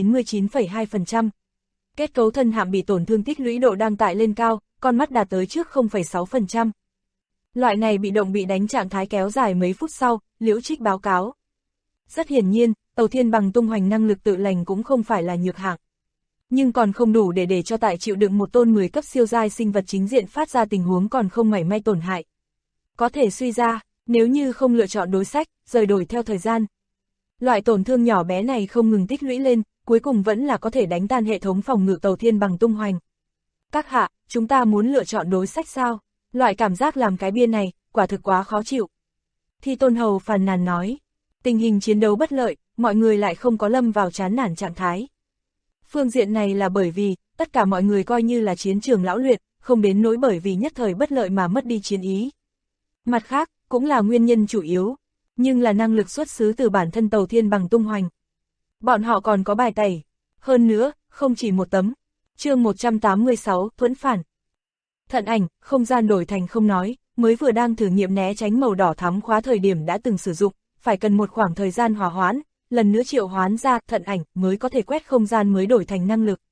Speaker 2: 99,2%. Kết cấu thân hạm bị tổn thương tích lũy độ đang tại lên cao, con mắt đạt tới trước 0,6%. Loại này bị động bị đánh trạng thái kéo dài mấy phút sau, Liễu Trích báo cáo. Rất hiển nhiên, Tàu Thiên Bằng tung hoành năng lực tự lành cũng không phải là nhược hạng. Nhưng còn không đủ để cho tại chịu đựng một tôn 10 cấp siêu giai sinh vật chính diện phát ra tình huống còn không mảy may tổn hại. Có thể suy ra, nếu như không lựa chọn đối sách, rời đổi theo thời gian. Loại tổn thương nhỏ bé này không ngừng tích lũy lên, cuối cùng vẫn là có thể đánh tan hệ thống phòng ngự Tàu Thiên Bằng tung hoành. Các hạ, chúng ta muốn lựa chọn đối sách sao? Loại cảm giác làm cái bia này, quả thực quá khó chịu. Thi Tôn Hầu phàn nàn nói, tình hình chiến đấu bất lợi, mọi người lại không có lâm vào chán nản trạng thái. Phương diện này là bởi vì, tất cả mọi người coi như là chiến trường lão luyện, không đến nỗi bởi vì nhất thời bất lợi mà mất đi chiến ý. Mặt khác, cũng là nguyên nhân chủ yếu, nhưng là năng lực xuất xứ từ bản thân Tàu Thiên Bằng tung hoành. Bọn họ còn có bài tẩy, hơn nữa, không chỉ một tấm. Chương 186, thuẫn phản. Thận ảnh, không gian đổi thành không nói, mới vừa đang thử nghiệm né tránh màu đỏ thắm khóa thời điểm đã từng sử dụng, phải cần một khoảng thời gian hòa hoãn, lần nữa triệu hoán ra thận ảnh mới có thể quét không gian mới đổi thành năng lực.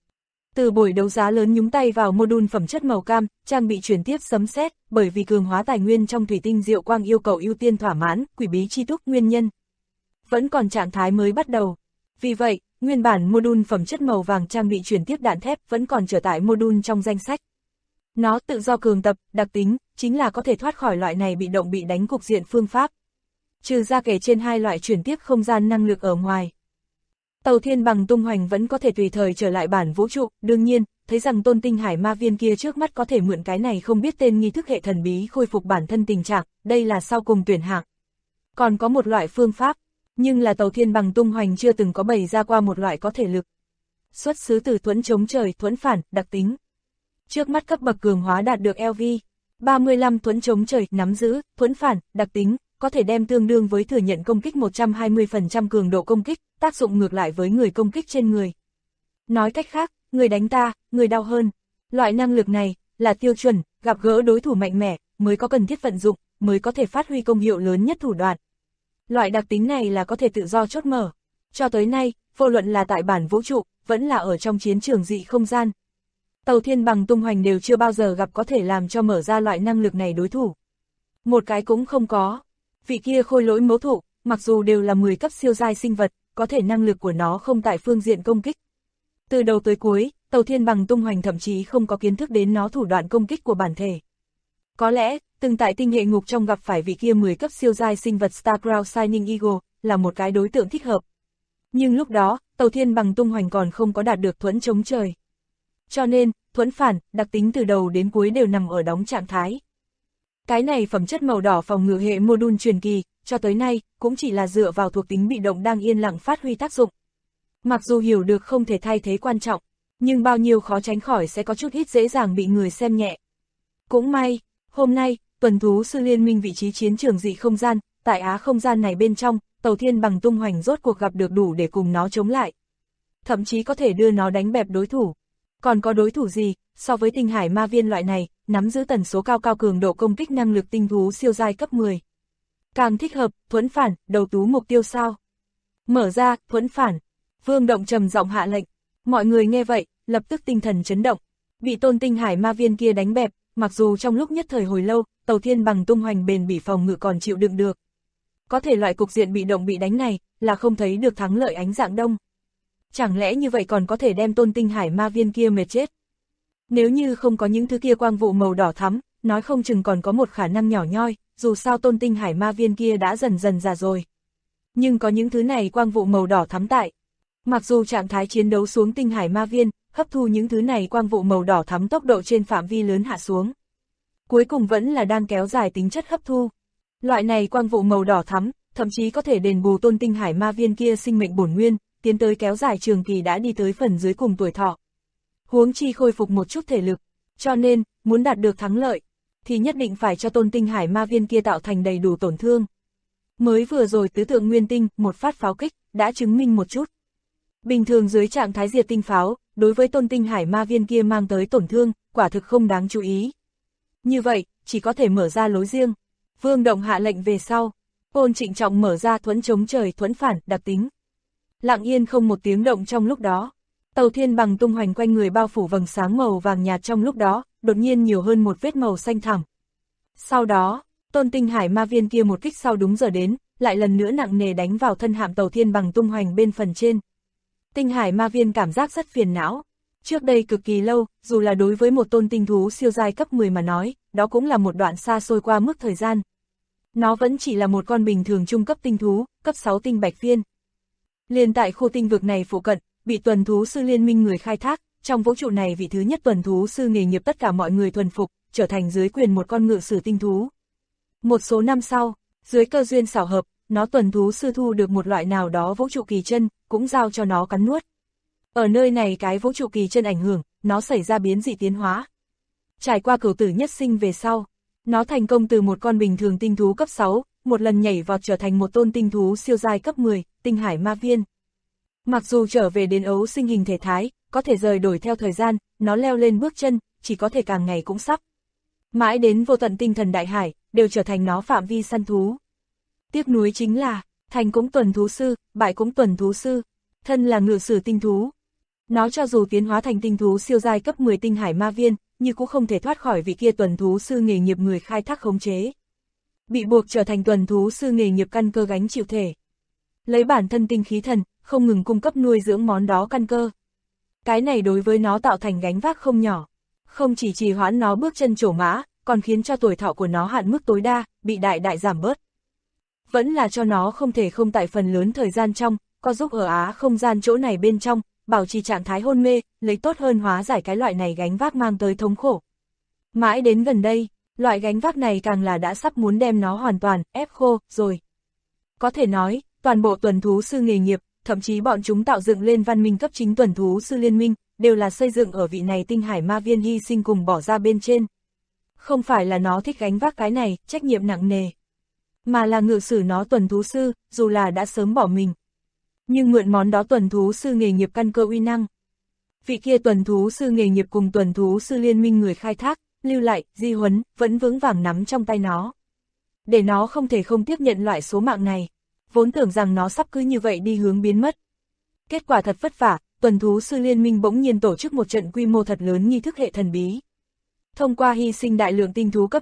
Speaker 2: Từ buổi đấu giá lớn nhúng tay vào module phẩm chất màu cam, trang bị chuyển tiếp sấm sét, bởi vì cường hóa tài nguyên trong thủy tinh diệu quang yêu cầu ưu tiên thỏa mãn, quỷ bí chi túc nguyên nhân. Vẫn còn trạng thái mới bắt đầu. Vì vậy, nguyên bản module phẩm chất màu vàng trang bị chuyển tiếp đạn thép vẫn còn trở tại module trong danh sách. Nó tự do cường tập, đặc tính, chính là có thể thoát khỏi loại này bị động bị đánh cục diện phương pháp. Trừ ra kể trên hai loại chuyển tiếp không gian năng lực ở ngoài. Tàu Thiên Bằng tung hoành vẫn có thể tùy thời trở lại bản vũ trụ, đương nhiên, thấy rằng Tôn Tinh Hải ma viên kia trước mắt có thể mượn cái này không biết tên nghi thức hệ thần bí khôi phục bản thân tình trạng, đây là sau cùng tuyển hạng. Còn có một loại phương pháp, nhưng là Tàu Thiên Bằng tung hoành chưa từng có bày ra qua một loại có thể lực. Xuất xứ từ thuẫn chống trời, thuẫn phản, đặc tính. Trước mắt cấp bậc cường hóa đạt được LV 35 thuẫn chống trời, nắm giữ, thuẫn phản, đặc tính, có thể đem tương đương với thừa nhận công kích 120% cường độ công kích, tác dụng ngược lại với người công kích trên người. Nói cách khác, người đánh ta, người đau hơn. Loại năng lực này, là tiêu chuẩn, gặp gỡ đối thủ mạnh mẽ, mới có cần thiết vận dụng, mới có thể phát huy công hiệu lớn nhất thủ đoạn. Loại đặc tính này là có thể tự do chốt mở. Cho tới nay, vô luận là tại bản vũ trụ, vẫn là ở trong chiến trường dị không gian. Tàu Thiên Bằng tung hoành đều chưa bao giờ gặp có thể làm cho mở ra loại năng lực này đối thủ. Một cái cũng không có. Vị kia khôi lỗi mẫu thụ, mặc dù đều là 10 cấp siêu giai sinh vật, có thể năng lực của nó không tại phương diện công kích. Từ đầu tới cuối, Tàu Thiên Bằng tung hoành thậm chí không có kiến thức đến nó thủ đoạn công kích của bản thể. Có lẽ, từng tại tinh hệ ngục trong gặp phải vị kia 10 cấp siêu giai sinh vật Starcrow Shining Eagle, là một cái đối tượng thích hợp. Nhưng lúc đó, Tàu Thiên Bằng tung hoành còn không có đạt được thuẫn chống trời. Cho nên, thuẫn phản, đặc tính từ đầu đến cuối đều nằm ở đóng trạng thái. Cái này phẩm chất màu đỏ phòng ngự hệ module truyền kỳ, cho tới nay, cũng chỉ là dựa vào thuộc tính bị động đang yên lặng phát huy tác dụng. Mặc dù hiểu được không thể thay thế quan trọng, nhưng bao nhiêu khó tránh khỏi sẽ có chút ít dễ dàng bị người xem nhẹ. Cũng may, hôm nay, tuần thú sư liên minh vị trí chiến trường dị không gian, tại Á không gian này bên trong, Tàu Thiên Bằng tung hoành rốt cuộc gặp được đủ để cùng nó chống lại. Thậm chí có thể đưa nó đánh bẹp đối thủ. Còn có đối thủ gì, so với tinh hải ma viên loại này, nắm giữ tần số cao cường độ công kích năng lực tinh thú siêu giai cấp 10. Càng thích hợp, thuẫn phản, đầu tú mục tiêu sao? Mở ra, thuẫn phản. Vương Động trầm giọng hạ lệnh. Mọi người nghe vậy, lập tức tinh thần chấn động. Bị tôn tinh hải ma viên kia đánh bẹp, mặc dù trong lúc nhất thời hồi lâu, Tàu Thiên Bằng tung hoành bền bỉ phòng ngự còn chịu đựng được. Có thể loại cục diện bị động bị đánh này, là không thấy được thắng lợi ánh dạng đông. Chẳng lẽ như vậy còn có thể đem tôn tinh hải ma viên kia mệt chết? Nếu như không có những thứ kia quang vụ màu đỏ thắm, nói không chừng còn có một khả năng nhỏ nhoi, dù sao tôn tinh hải ma viên kia đã dần dần già rồi. Nhưng có những thứ này quang vụ màu đỏ thắm tại. Mặc dù trạng thái chiến đấu xuống tinh hải ma viên, hấp thu những thứ này quang vụ màu đỏ thắm tốc độ trên phạm vi lớn hạ xuống. Cuối cùng vẫn là đang kéo dài tính chất hấp thu. Loại này quang vụ màu đỏ thắm, thậm chí có thể đền bù tôn tinh hải ma viên kia sinh mệnh bổn nguyên, tiến tới kéo dài trường kỳ đã đi tới phần dưới cùng tuổi thọ. Huống chi khôi phục một chút thể lực, cho nên, muốn đạt được thắng lợi, thì nhất định phải cho tôn tinh hải ma viên kia tạo thành đầy đủ tổn thương. Mới vừa rồi tứ tượng nguyên tinh, một phát pháo kích, đã chứng minh một chút. Bình thường dưới trạng thái diệt tinh pháo, đối với tôn tinh hải ma viên kia mang tới tổn thương, quả thực không đáng chú ý. Như vậy, chỉ có thể mở ra lối riêng. Vương Động hạ lệnh về sau, Ôn trịnh trọng mở ra thuẫn chống trời thuẫn phản, đặc tính. Lặng yên không một tiếng động trong lúc đó. Tàu Thiên Bằng tung hoành quanh người bao phủ vầng sáng màu vàng nhạt trong lúc đó, đột nhiên nhiều hơn một vết màu xanh thẳm. Sau đó, tôn tinh hải ma viên kia một kích sau đúng giờ đến, lại lần nữa nặng nề đánh vào thân hạm Tàu Thiên Bằng tung hoành bên phần trên. Tinh hải ma viên cảm giác rất phiền não. Trước đây cực kỳ lâu, dù là đối với một tôn tinh thú siêu giai cấp 10 mà nói, đó cũng là một đoạn xa xôi qua mức thời gian. Nó vẫn chỉ là một con bình thường trung cấp tinh thú, cấp 6 tinh bạch viên. Liền tại khu tinh vực này phụ cận, bị tuần thú sư liên minh người khai thác, trong vũ trụ này vị thứ nhất tuần thú sư nghề nghiệp tất cả mọi người thuần phục, trở thành dưới quyền một con ngự sử tinh thú. Một số năm sau, dưới cơ duyên xảo hợp, nó tuần thú sư thu được một loại nào đó vũ trụ kỳ chân, cũng giao cho nó cắn nuốt. Ở nơi này cái vũ trụ kỳ chân ảnh hưởng, nó xảy ra biến dị tiến hóa. Trải qua cửu tử nhất sinh về sau, nó thành công từ một con bình thường tinh thú cấp 6, một lần nhảy vọt trở thành một tôn tinh thú siêu giai cấp 10, tinh hải ma viên. Mặc dù trở về đến ấu sinh hình thể thái, có thể rời đổi theo thời gian, nó leo lên bước chân, chỉ có thể càng ngày cũng sắp. Mãi đến vô tận tinh thần đại hải, đều trở thành nó phạm vi săn thú. Tiếc nuối chính là, thành cũng tuần thú sư, bại cũng tuần thú sư, thân là ngự sử tinh thú. Nó cho dù tiến hóa thành tinh thú siêu giai cấp 10 tinh hải ma viên, nhưng cũng không thể thoát khỏi vị kia tuần thú sư nghề nghiệp người khai thác khống chế. Bị buộc trở thành tuần thú sư nghề nghiệp căn cơ gánh chịu thể. Lấy bản thân tinh khí thần, không ngừng cung cấp nuôi dưỡng món đó căn cơ. Cái này đối với nó tạo thành gánh vác không nhỏ. Không chỉ trì hoãn nó bước chân trổ mã, còn khiến cho tuổi thọ của nó hạn mức tối đa, bị đại giảm bớt. Vẫn là cho nó không thể không tại phần lớn thời gian trong, có giúp ở Á không gian chỗ này bên trong, bảo trì trạng thái hôn mê, lấy tốt hơn hóa giải cái loại này gánh vác mang tới thống khổ. Mãi đến gần đây, loại gánh vác này càng là đã sắp muốn đem nó hoàn toàn ép khô rồi. Có thể nói, toàn bộ tuần thú sư nghề nghiệp, thậm chí bọn chúng tạo dựng lên văn minh cấp chính tuần thú sư liên minh, đều là xây dựng ở vị này tinh hải ma viên hy sinh cùng bỏ ra bên trên. Không phải là nó thích gánh vác cái này, trách nhiệm nặng nề, mà là ngự sử nó tuần thú sư, dù là đã sớm bỏ mình. Nhưng mượn món đó tuần thú sư nghề nghiệp căn cơ uy năng. Vị kia tuần thú sư nghề nghiệp cùng tuần thú sư liên minh người khai thác, lưu lại, di huấn, vẫn vững vàng nắm trong tay nó. Để nó không thể không tiếp nhận loại số mạng này, vốn tưởng rằng nó sắp cứ như vậy đi hướng biến mất. Kết quả thật vất vả, tuần thú sư liên minh bỗng nhiên tổ chức một trận quy mô thật lớn nghi thức hệ thần bí. Thông qua hy sinh đại lượng tinh thú cấp 9,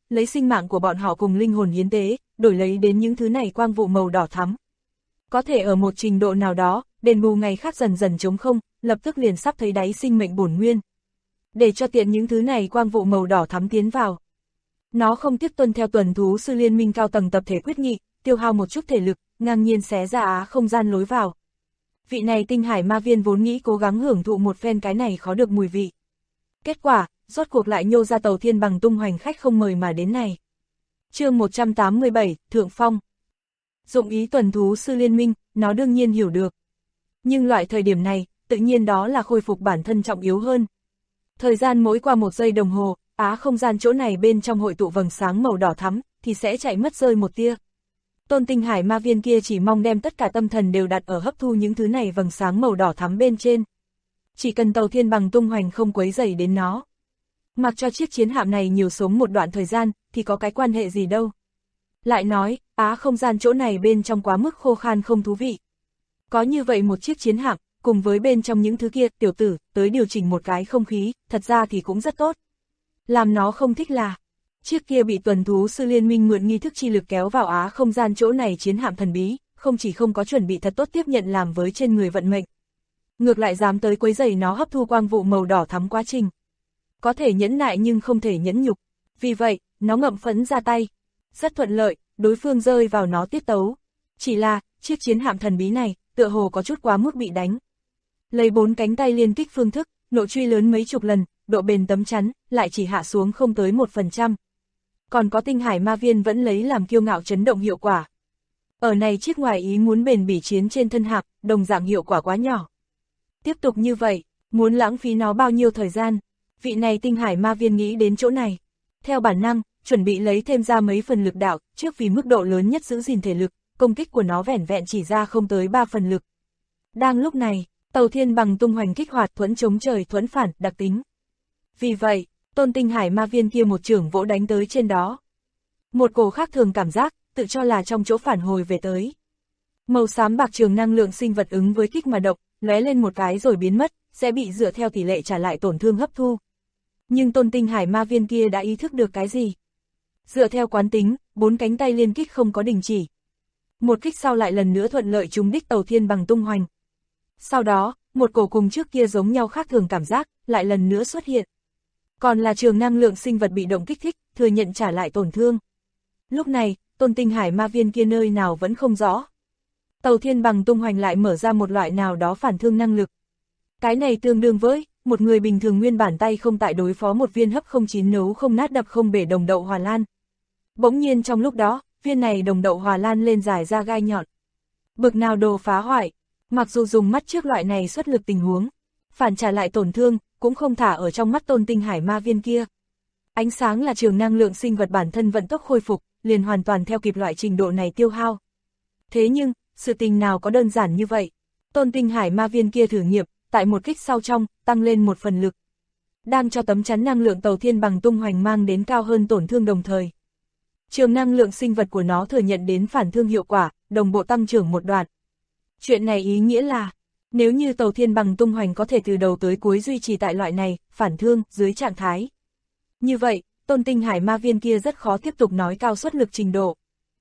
Speaker 2: lấy sinh mạng của bọn họ cùng linh hồn hiến tế, đổi lấy đến những thứ này quang vụ màu đỏ thắm. Có thể ở một trình độ nào đó, đền bù ngày khác dần dần trống không, lập tức liền sắp thấy đáy sinh mệnh bổn nguyên. Để cho tiện những thứ này quang vụ màu đỏ thắm tiến vào. Nó không tiếp tuân theo tuần thú sư liên minh cao tầng tập thể quyết nghị, tiêu hao một chút thể lực, ngang nhiên xé ra không gian lối vào. Vị này tinh hải ma viên vốn nghĩ cố gắng hưởng thụ một phen cái này khó được mùi vị. Kết quả, rốt cuộc lại nhô ra tàu thiên bằng tung hoành khách không mời mà đến này. Chương 187, Thượng Phong. Dụng ý tuần thú sư liên minh, nó đương nhiên hiểu được. Nhưng loại thời điểm này, tự nhiên đó là khôi phục bản thân trọng yếu hơn. Thời gian mỗi qua 1 giây đồng hồ, không gian chỗ này bên trong hội tụ vầng sáng màu đỏ thắm, thì sẽ chạy mất rơi một tia. Tôn tinh hải ma viên kia chỉ mong đem tất cả tâm thần đều đặt ở hấp thu những thứ này vầng sáng màu đỏ thắm bên trên. Chỉ cần tàu thiên bằng tung hoành không quấy rầy đến nó. Mặc cho chiếc chiến hạm này nhiều sống một đoạn thời gian, thì có cái quan hệ gì đâu. Lại nói, không gian chỗ này bên trong quá mức khô khan không thú vị. Có như vậy một chiếc chiến hạm, cùng với bên trong những thứ kia, tiểu tử, tới điều chỉnh một cái không khí, thật ra thì cũng rất tốt. Làm nó không thích là, chiếc kia bị tuần thú sư liên minh mượn nghi thức chi lực kéo vào không gian chỗ này chiến hạm thần bí, không chỉ không có chuẩn bị thật tốt tiếp nhận làm với trên người vận mệnh. Ngược lại dám tới quấy rầy nó hấp thu quang vụ màu đỏ thắm quá trình. Có thể nhẫn nại nhưng không thể nhẫn nhục. Vì vậy, nó ngậm phẫn ra tay. Rất thuận lợi, đối phương rơi vào nó tiết tấu. Chỉ là, chiếc chiến hạm thần bí này, tựa hồ có chút quá mức bị đánh. Lấy 4 cánh tay liên kích phương thức, nộ truy lớn mấy chục lần, độ bền tấm chắn, lại chỉ hạ xuống không tới 1%. Còn có tinh hải ma viên vẫn lấy làm kiêu ngạo chấn động hiệu quả. Ở này chiếc ngoài ý muốn bền bỉ chiến trên thân hạm, đồng dạng hiệu quả quá nhỏ. Tiếp tục như vậy, muốn lãng phí nó bao nhiêu thời gian, vị này tinh hải ma viên nghĩ đến chỗ này. Theo bản năng, chuẩn bị lấy thêm ra mấy phần lực đạo, trước vì mức độ lớn nhất giữ gìn thể lực, công kích của nó vẻn vẹn chỉ ra không tới 3 phần lực. Đang lúc này, tàu thiên bằng tung hoành kích hoạt thuẫn chống trời thuẫn phản, đặc tính. Vì vậy, tôn tinh hải ma viên kia một chưởng vỗ đánh tới trên đó. Một cổ khác thường cảm giác, tự cho là trong chỗ phản hồi về tới. Màu xám bạc trường năng lượng sinh vật ứng với kích mà động, lóe lên một cái rồi biến mất, sẽ bị dựa theo tỷ lệ trả lại tổn thương hấp thu. Nhưng tôn tinh hải ma viên kia đã ý thức được cái gì? Dựa theo quán tính, 4 cánh tay liên kích không có đình chỉ. Một kích sau lại lần nữa thuận lợi trúng đích tàu thiên bằng tung hoành. Sau đó, một cổ cùng trước kia giống nhau khác thường cảm giác, lại lần nữa xuất hiện. Còn là trường năng lượng sinh vật bị động kích thích, thừa nhận trả lại tổn thương. Lúc này, tôn tinh hải ma viên kia nơi nào vẫn không rõ. Tàu thiên bằng tung hoành lại mở ra một loại nào đó phản thương năng lực. Cái này tương đương với, một người bình thường nguyên bản tay không tại đối phó một viên hấp không chín nấu không nát đập không bể đồng đậu hòa lan. Bỗng nhiên trong lúc đó, viên này đồng đậu hòa lan lên dài ra gai nhọn. Bực nào đồ phá hoại, mặc dù dùng mắt trước loại này xuất lực tình huống, phản trả lại tổn thương, cũng không thả ở trong mắt tôn tinh hải ma viên kia. Ánh sáng là trường năng lượng sinh vật bản thân vận tốc khôi phục, liền hoàn toàn theo kịp loại trình độ này tiêu hao. Thế nhưng, sự tình nào có đơn giản như vậy? Tôn tinh hải ma viên kia thử nghiệm, tại một kích sau trong, tăng lên một phần lực. Đang cho tấm chắn năng lượng tàu thiên bằng tung hoành mang đến cao hơn tổn thương đồng thời. Trường năng lượng sinh vật của nó thừa nhận đến phản thương hiệu quả, đồng bộ tăng trưởng một đoạn. Chuyện này ý nghĩa là, nếu như tàu thiên bằng tung hoành có thể từ đầu tới cuối duy trì tại loại này, phản thương, dưới trạng thái. Như vậy, tôn tinh hải ma viên kia rất khó tiếp tục nói cao suất lực trình độ.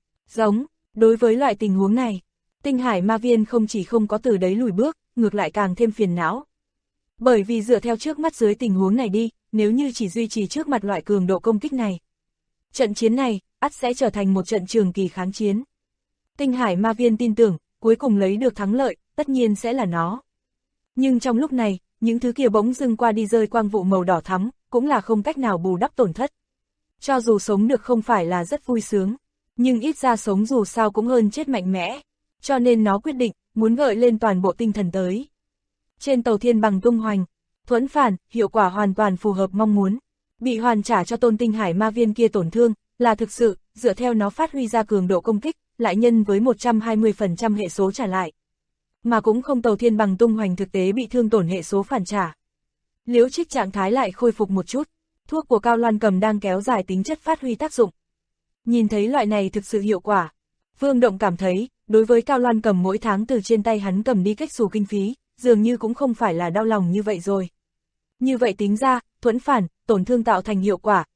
Speaker 2: Đối với loại tình huống này, tinh hải ma viên không chỉ không có từ đấy lùi bước, ngược lại càng thêm phiền não. Bởi vì dựa theo trước mắt dưới tình huống này đi, nếu như chỉ duy trì trước mặt loại cường độ công kích này, trận chiến này, ắt sẽ trở thành một trận trường kỳ kháng chiến. Tinh hải ma viên tin tưởng, cuối cùng lấy được thắng lợi, tất nhiên sẽ là nó. Nhưng trong lúc này, những thứ kia bỗng dưng qua đi rơi quang vụ màu đỏ thắm, cũng là không cách nào bù đắp tổn thất. Cho dù sống được không phải là rất vui sướng, nhưng ít ra sống dù sao cũng hơn chết mạnh mẽ. Cho nên nó quyết định, muốn gợi lên toàn bộ tinh thần tới. Trên tàu thiên bằng tung hoành, thuẫn phản, hiệu quả hoàn toàn phù hợp mong muốn. Bị hoàn trả cho tôn tinh hải ma viên kia tổn thương, là thực sự, dựa theo nó phát huy ra cường độ công kích, lại nhân với 120% hệ số trả lại. Mà cũng không tàu thiên bằng tung hoành thực tế bị thương tổn hệ số phản trả. Liễu Trích trạng thái lại khôi phục một chút, thuốc của Cao Loan Cầm đang kéo dài tính chất phát huy tác dụng. Nhìn thấy loại này thực sự hiệu quả, Vương Động cảm thấy, đối với Cao Loan Cầm mỗi tháng từ trên tay hắn cầm đi cách xù kinh phí, dường như cũng không phải là đau lòng như vậy rồi. Như vậy tính ra, thuẫn phản, tổn thương tạo thành hiệu quả,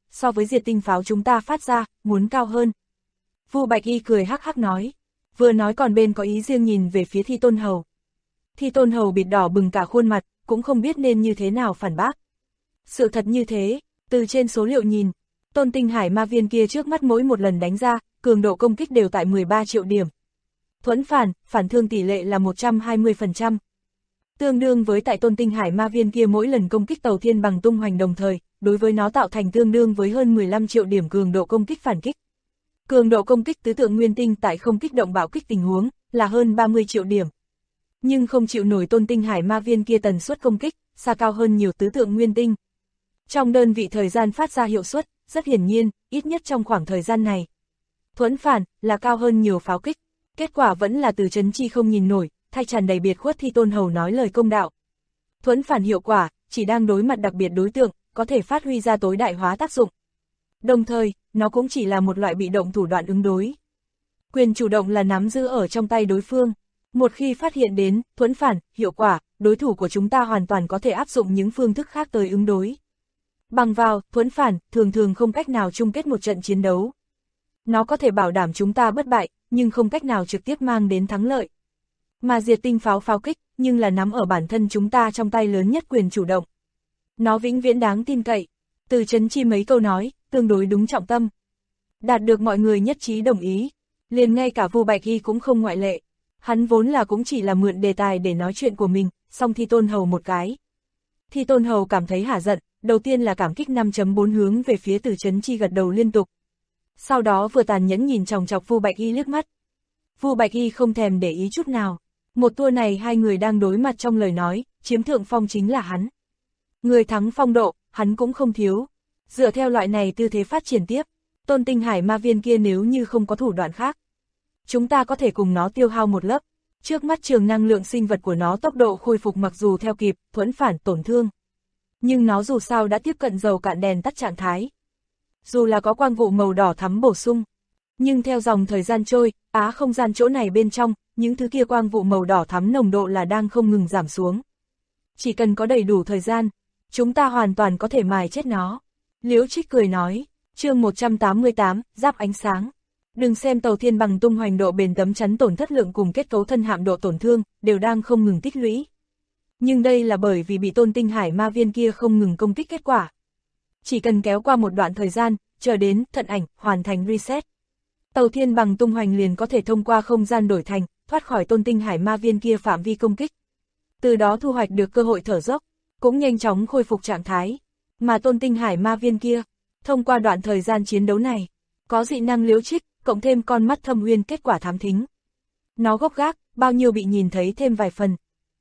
Speaker 2: so với diệt tinh pháo chúng ta phát ra, muốn cao hơn. Vu Bạch Y cười hắc hắc nói, vừa nói còn bên có ý riêng nhìn về phía Thi Tôn Hầu. Thi Tôn Hầu bịt đỏ bừng cả khuôn mặt, cũng không biết nên như thế nào phản bác. Sự thật như thế, từ trên số liệu nhìn, Tôn Tinh Hải ma viên kia trước mắt mỗi một lần đánh ra, cường độ công kích đều tại 13 triệu điểm. Thuẫn phản thương tỷ lệ là 120%. Tương đương với tại Tôn Tinh Hải ma viên kia mỗi lần công kích tàu thiên bằng tung hoành đồng thời, đối với nó tạo thành tương đương với hơn 15 triệu điểm cường độ công kích phản kích. Cường độ công kích tứ tượng nguyên tinh tại không kích động bạo kích tình huống, là hơn 30 triệu điểm. Nhưng không chịu nổi Tôn Tinh Hải ma viên kia tần suất công kích, xa cao hơn nhiều tứ tượng nguyên tinh. Trong đơn vị thời gian phát ra hiệu suất, rất hiển nhiên, ít nhất trong khoảng thời gian này. Thuẫn phản, là cao hơn nhiều pháo kích. Kết quả vẫn là Từ Chấn Chi không nhìn nổi, thay tràn đầy biệt khuất Thi Tôn Hầu nói lời công đạo. Thuẫn phản hiệu quả, chỉ đang đối mặt đặc biệt đối tượng, có thể phát huy ra tối đại hóa tác dụng. Đồng thời, nó cũng chỉ là một loại bị động thủ đoạn ứng đối. Quyền chủ động là nắm giữ ở trong tay đối phương. Một khi phát hiện đến, thuẫn phản, hiệu quả, đối thủ của chúng ta hoàn toàn có thể áp dụng những phương thức khác tới ứng đối. Bằng vào, thuẫn phản, thường không cách nào chung kết một trận chiến đấu. Nó có thể bảo đảm chúng ta bất bại, nhưng không cách nào trực tiếp mang đến thắng lợi. Mà diệt tinh pháo pháo kích, nhưng là nắm ở bản thân chúng ta trong tay lớn nhất quyền chủ động. Nó vĩnh viễn đáng tin cậy. Từ Chấn Chi mấy câu nói, tương đối đúng trọng tâm. Đạt được mọi người nhất trí đồng ý. Liền ngay cả Vu Bạch Y cũng không ngoại lệ. Hắn vốn là cũng chỉ là mượn đề tài để nói chuyện của mình, xong Thi Tôn Hầu một cái. Thi Tôn Hầu cảm thấy hả giận, đầu tiên là cảm kích 5.4 hướng về phía Từ Chấn Chi gật đầu liên tục. Sau đó vừa tàn nhẫn nhìn chòng chọc Vu Bạch Y liếc mắt. Vu Bạch Y không thèm để ý chút nào. Một tour này hai người đang đối mặt trong lời nói, chiếm thượng phong chính là hắn. Người thắng phong độ, hắn cũng không thiếu. Dựa theo loại này tư thế phát triển tiếp, Tôn Tinh Hải ma viên kia nếu như không có thủ đoạn khác, chúng ta có thể cùng nó tiêu hao một lớp. Trước mắt trường năng lượng sinh vật của nó tốc độ khôi phục mặc dù theo kịp, thuẫn phản tổn thương. Nhưng nó dù sao đã tiếp cận dầu cạn đèn tắt trạng thái. Dù là có quang vụ màu đỏ thắm bổ sung, nhưng theo dòng thời gian trôi, không gian chỗ này bên trong, những thứ kia quang vụ màu đỏ thắm nồng độ là đang không ngừng giảm xuống. Chỉ cần có đầy đủ thời gian, chúng ta hoàn toàn có thể mài chết nó. Liễu Trích cười nói, chương 188, giáp ánh sáng. Đừng xem tàu thiên bằng tung hoành độ bền tấm chắn tổn thất lượng cùng kết cấu thân hạm độ tổn thương, đều đang không ngừng tích lũy. Nhưng đây là bởi vì bị Tôn Tinh Hải ma viên kia không ngừng công kích kết quả. Chỉ cần kéo qua một đoạn thời gian, chờ đến thận ảnh, hoàn thành reset. Tàu thiên bằng tung hoành liền có thể thông qua không gian đổi thành, thoát khỏi Tôn Tinh Hải ma viên kia phạm vi công kích. Từ đó thu hoạch được cơ hội thở dốc, cũng nhanh chóng khôi phục trạng thái. Mà Tôn Tinh Hải ma viên kia, thông qua đoạn thời gian chiến đấu này, có dị năng Liễu Trích, cộng thêm con mắt thâm uyên kết quả thám thính. Nó gốc gác, bao nhiêu bị nhìn thấy thêm vài phần.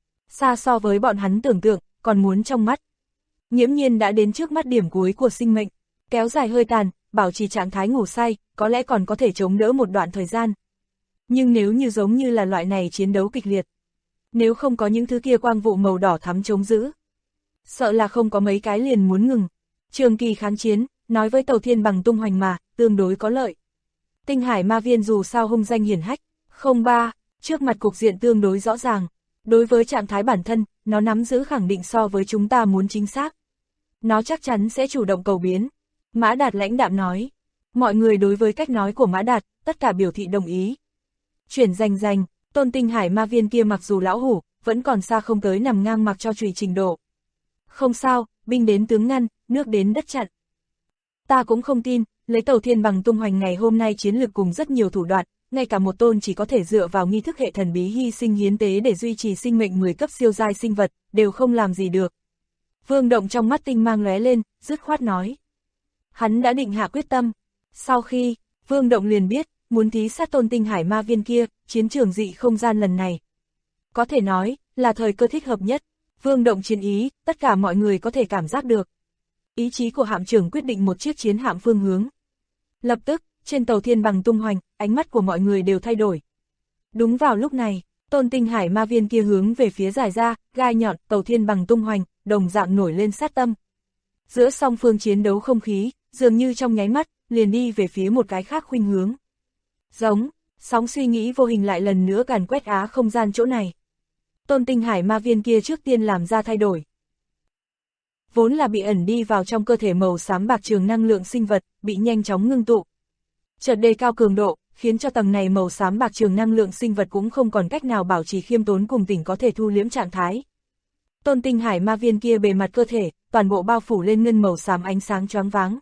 Speaker 2: Xa so với bọn hắn tưởng tượng, còn muốn trong mắt. Nghiễm nhiên đã đến trước mắt điểm cuối của sinh mệnh, kéo dài hơi tàn, bảo trì trạng thái ngủ say, có lẽ còn có thể chống đỡ một đoạn thời gian. Nhưng nếu như giống như là loại này chiến đấu kịch liệt, nếu không có những thứ kia quang vụ màu đỏ thắm chống giữ, sợ là không có mấy cái liền muốn ngừng. Trường kỳ kháng chiến, nói với tàu thiên bằng tung hoành mà, tương đối có lợi. Tinh Hải ma viên dù sao hung danh hiển hách, không ba, trước mặt cục diện tương đối rõ ràng. Đối với trạng thái bản thân, nó nắm giữ khẳng định so với chúng ta muốn chính xác. Nó chắc chắn sẽ chủ động cầu biến. Mã Đạt lãnh đạm nói. Mọi người đối với cách nói của Mã Đạt, tất cả biểu thị đồng ý. Chuyển danh, Tôn Tinh Hải ma viên kia mặc dù lão hủ, vẫn còn xa không tới nằm ngang mặc cho chùy trình độ. Không sao, binh đến tướng ngăn, nước đến đất chặn. Ta cũng không tin, lấy tàu thiên bằng tung hoành ngày hôm nay chiến lược cùng rất nhiều thủ đoạn, ngay cả một tôn chỉ có thể dựa vào nghi thức hệ thần bí hy sinh hiến tế để duy trì sinh mệnh 10 cấp siêu giai sinh vật, đều không làm gì được. Vương Động trong mắt tinh mang lóe lên, dứt khoát nói. Hắn đã định hạ quyết tâm. Sau khi, Vương Động liền biết, muốn thí sát Tôn Tinh Hải ma viên kia, chiến trường dị không gian lần này. Có thể nói, là thời cơ thích hợp nhất. Vương Động chiến ý, tất cả mọi người có thể cảm giác được. Ý chí của hạm trưởng quyết định một chiếc chiến hạm phương hướng. Lập tức, trên tàu thiên bằng tung hoành, ánh mắt của mọi người đều thay đổi. Đúng vào lúc này, Tôn Tinh Hải ma viên kia hướng về phía dài ra, gai nhọn, tàu thiên bằng tung hoành, đồng dạng nổi lên sát tâm. Giữa song phương chiến đấu không khí, dường như trong nháy mắt, liền đi về phía một cái khác khuynh hướng. Giống, sóng suy nghĩ vô hình lại lần nữa càn quét không gian chỗ này. Tôn Tinh Hải ma viên kia trước tiên làm ra thay đổi. vốn là bị ẩn đi vào trong cơ thể màu xám bạc trường năng lượng sinh vật, bị nhanh chóng ngưng tụ. Chợt đề cao cường độ, khiến cho tầng này màu xám bạc trường năng lượng sinh vật cũng không còn cách nào bảo trì khiêm tốn cùng tỉnh có thể thu liễm trạng thái. Tôn tinh hải ma viên kia bề mặt cơ thể, toàn bộ bao phủ lên ngân màu xám ánh sáng choáng váng.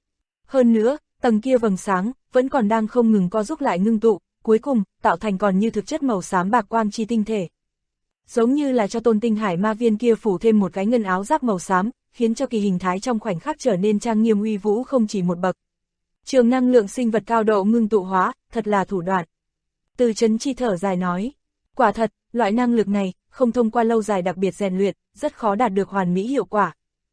Speaker 2: Hơn nữa, tầng kia vầng sáng, vẫn còn đang không ngừng co rút lại ngưng tụ, cuối cùng, tạo thành còn như thực chất màu xám bạc quang chi tinh thể. Giống như là cho tôn tinh hải ma viên kia phủ thêm một cái ngân áo giáp màu xám, khiến cho kỳ hình thái trong khoảnh khắc trở nên trang nghiêm uy vũ không chỉ một bậc. Trường năng lượng sinh vật cao độ ngưng tụ hóa, thật là thủ đoạn. Từ Chấn Chi thở dài nói, quả thật, loại năng lực này, không thông qua lâu dài đặc biệt rèn luyện, rất khó đạt được hoàn mỹ hiệu quả.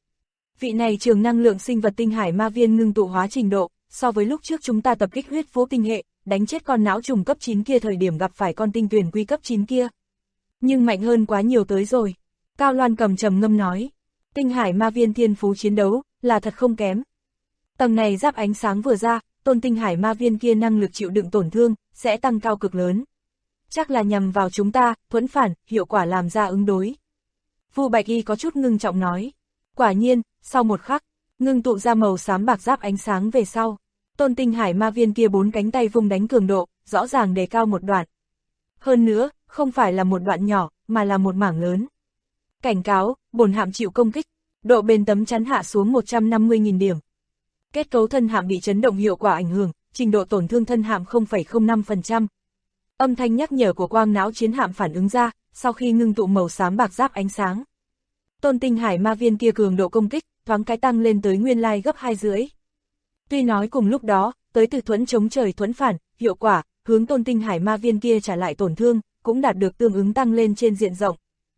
Speaker 2: Vị này trường năng lượng sinh vật tinh hải ma viên ngưng tụ hóa trình độ, so với lúc trước chúng ta tập kích huyết phố tinh hệ, đánh chết con não trùng cấp 9 kia thời điểm gặp phải con tinh tuyển quy cấp 9 kia. Nhưng mạnh hơn quá nhiều tới rồi. Cao Loan Cầm trầm ngâm nói, tinh hải ma viên thiên phú chiến đấu, là thật không kém. Tầng này giáp ánh sáng vừa ra, tôn tinh hải ma viên kia năng lực chịu đựng tổn thương, sẽ tăng cao cực lớn. Chắc là nhằm vào chúng ta, thuẫn phản, hiệu quả làm ra ứng đối. Vu Bạch Y có chút ngưng trọng nói. Quả nhiên, sau một khắc, ngưng tụ ra màu xám bạc giáp ánh sáng về sau. Tôn tinh hải ma viên kia 4 cánh tay vung đánh cường độ, rõ ràng đề cao một đoạn. Hơn nữa, không phải là một đoạn nhỏ, mà là một mảng lớn. Cảnh cáo, bổn hạm chịu công kích, độ bền tấm chắn hạ xuống 150.000 điểm. Kết cấu thân hạm bị chấn động hiệu quả ảnh hưởng, trình độ tổn thương thân hạm 0,05%. Âm thanh nhắc nhở của quang não chiến hạm phản ứng ra, sau khi ngưng tụ màu xám bạc giáp ánh sáng. Tôn tinh hải ma viên kia cường độ công kích, thoáng cái tăng lên tới nguyên lai gấp 2 rưỡi. Tuy nói cùng lúc đó, tới từ thuẫn chống trời thuẫn phản, hiệu quả, hướng tôn tinh hải ma viên kia trả lại tổn thương, cũng đạt được tương ứng tăng lên trên diện rộng.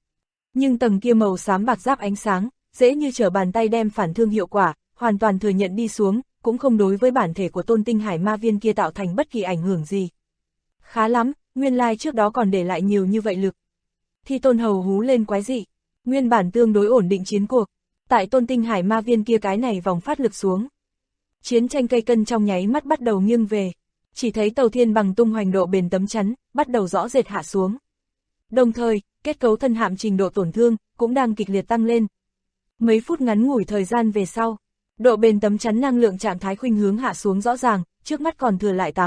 Speaker 2: Nhưng tầng kia màu xám bạc giáp ánh sáng, dễ như trở bàn tay đem phản thương hiệu quả, hoàn toàn thừa nhận đi xuống, cũng không đối với bản thể của tôn tinh hải ma viên kia tạo thành bất kỳ ảnh hưởng gì. Khá lắm, nguyên lai trước đó còn để lại nhiều như vậy lực. Thì Tôn Hầu hú lên quái dị, nguyên bản tương đối ổn định chiến cuộc, tại tôn tinh hải ma viên kia cái này vòng phát lực xuống. Chiến tranh cây cân trong nháy mắt bắt đầu nghiêng về, chỉ thấy tàu thiên bằng tung hoành độ bền tấm chắn, bắt đầu rõ rệt hạ xuống. Đồng thời, kết cấu thân hạm trình độ tổn thương, cũng đang kịch liệt tăng lên. Mấy phút ngắn ngủi thời gian về sau, độ bền tấm chắn năng lượng trạng thái khuynh hướng hạ xuống rõ ràng, trước mắt còn thừa lại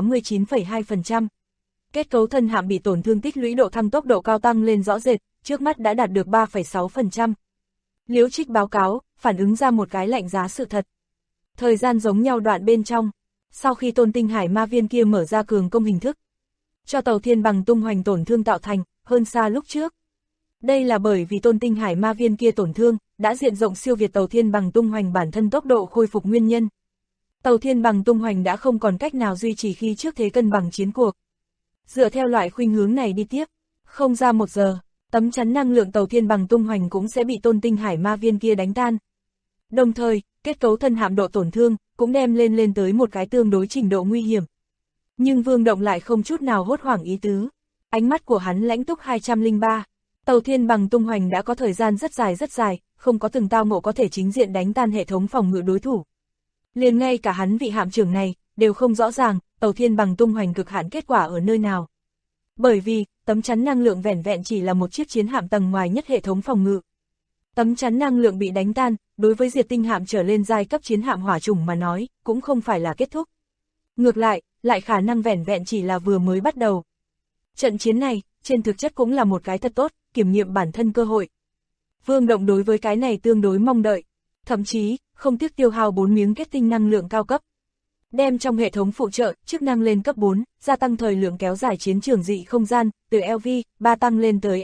Speaker 2: 89,2%. Kết cấu thân hạm bị tổn thương tích lũy độ thăng tốc độ cao tăng lên rõ rệt, trước mắt đã đạt được 3,6%. Liễu Trích báo cáo, phản ứng ra một cái lạnh giá sự thật. Thời gian giống nhau đoạn bên trong, sau khi tôn tinh hải ma viên kia mở ra cường công hình thức, cho tàu thiên bằng tung hoành tổn thương tạo thành, hơn xa lúc trước. Đây là bởi vì tôn tinh hải ma viên kia tổn thương, đã diện rộng siêu việt tàu thiên bằng tung hoành bản thân tốc độ khôi phục nguyên nhân. Tàu thiên bằng tung hoành đã không còn cách nào duy trì khi trước thế cân bằng chiến cuộc. Dựa theo loại khuynh hướng này đi tiếp, không ra 1 giờ, tấm chắn năng lượng tàu thiên bằng tung hoành cũng sẽ bị tôn tinh hải ma viên kia đánh tan. Đồng thời, kết cấu thân hạm độ tổn thương, cũng đem lên tới một cái tương đối trình độ nguy hiểm. Nhưng Vương Động lại không chút nào hốt hoảng ý tứ. Ánh mắt của hắn lãnh túc 203. Tàu thiên bằng tung hoành đã có thời gian rất dài, không có từng tao ngộ có thể chính diện đánh tan hệ thống phòng ngự đối thủ. Liền ngay cả hắn vị hạm trưởng này, đều không rõ ràng, tàu thiên bằng tung hoành cực hạn kết quả ở nơi nào. Bởi vì, tấm chắn năng lượng vẻn vẹn chỉ là một chiếc chiến hạm tầng ngoài nhất hệ thống phòng ngự. Tấm chắn năng lượng bị đánh tan, đối với diệt tinh hạm trở lên giai cấp chiến hạm hỏa chủng mà nói, cũng không phải là kết thúc. Ngược lại, lại khả năng vẻn vẹn chỉ là vừa mới bắt đầu. Trận chiến này, trên thực chất cũng là một cái thật tốt, kiểm nghiệm bản thân cơ hội. Vương Động đối với cái này tương đối mong đợi, thậm chí, không tiếc tiêu hao 4 miếng kết tinh năng lượng cao cấp. Đem trong hệ thống phụ trợ, chức năng lên cấp 4, gia tăng thời lượng kéo dài chiến trường dị không gian, từ LV3 tăng lên tới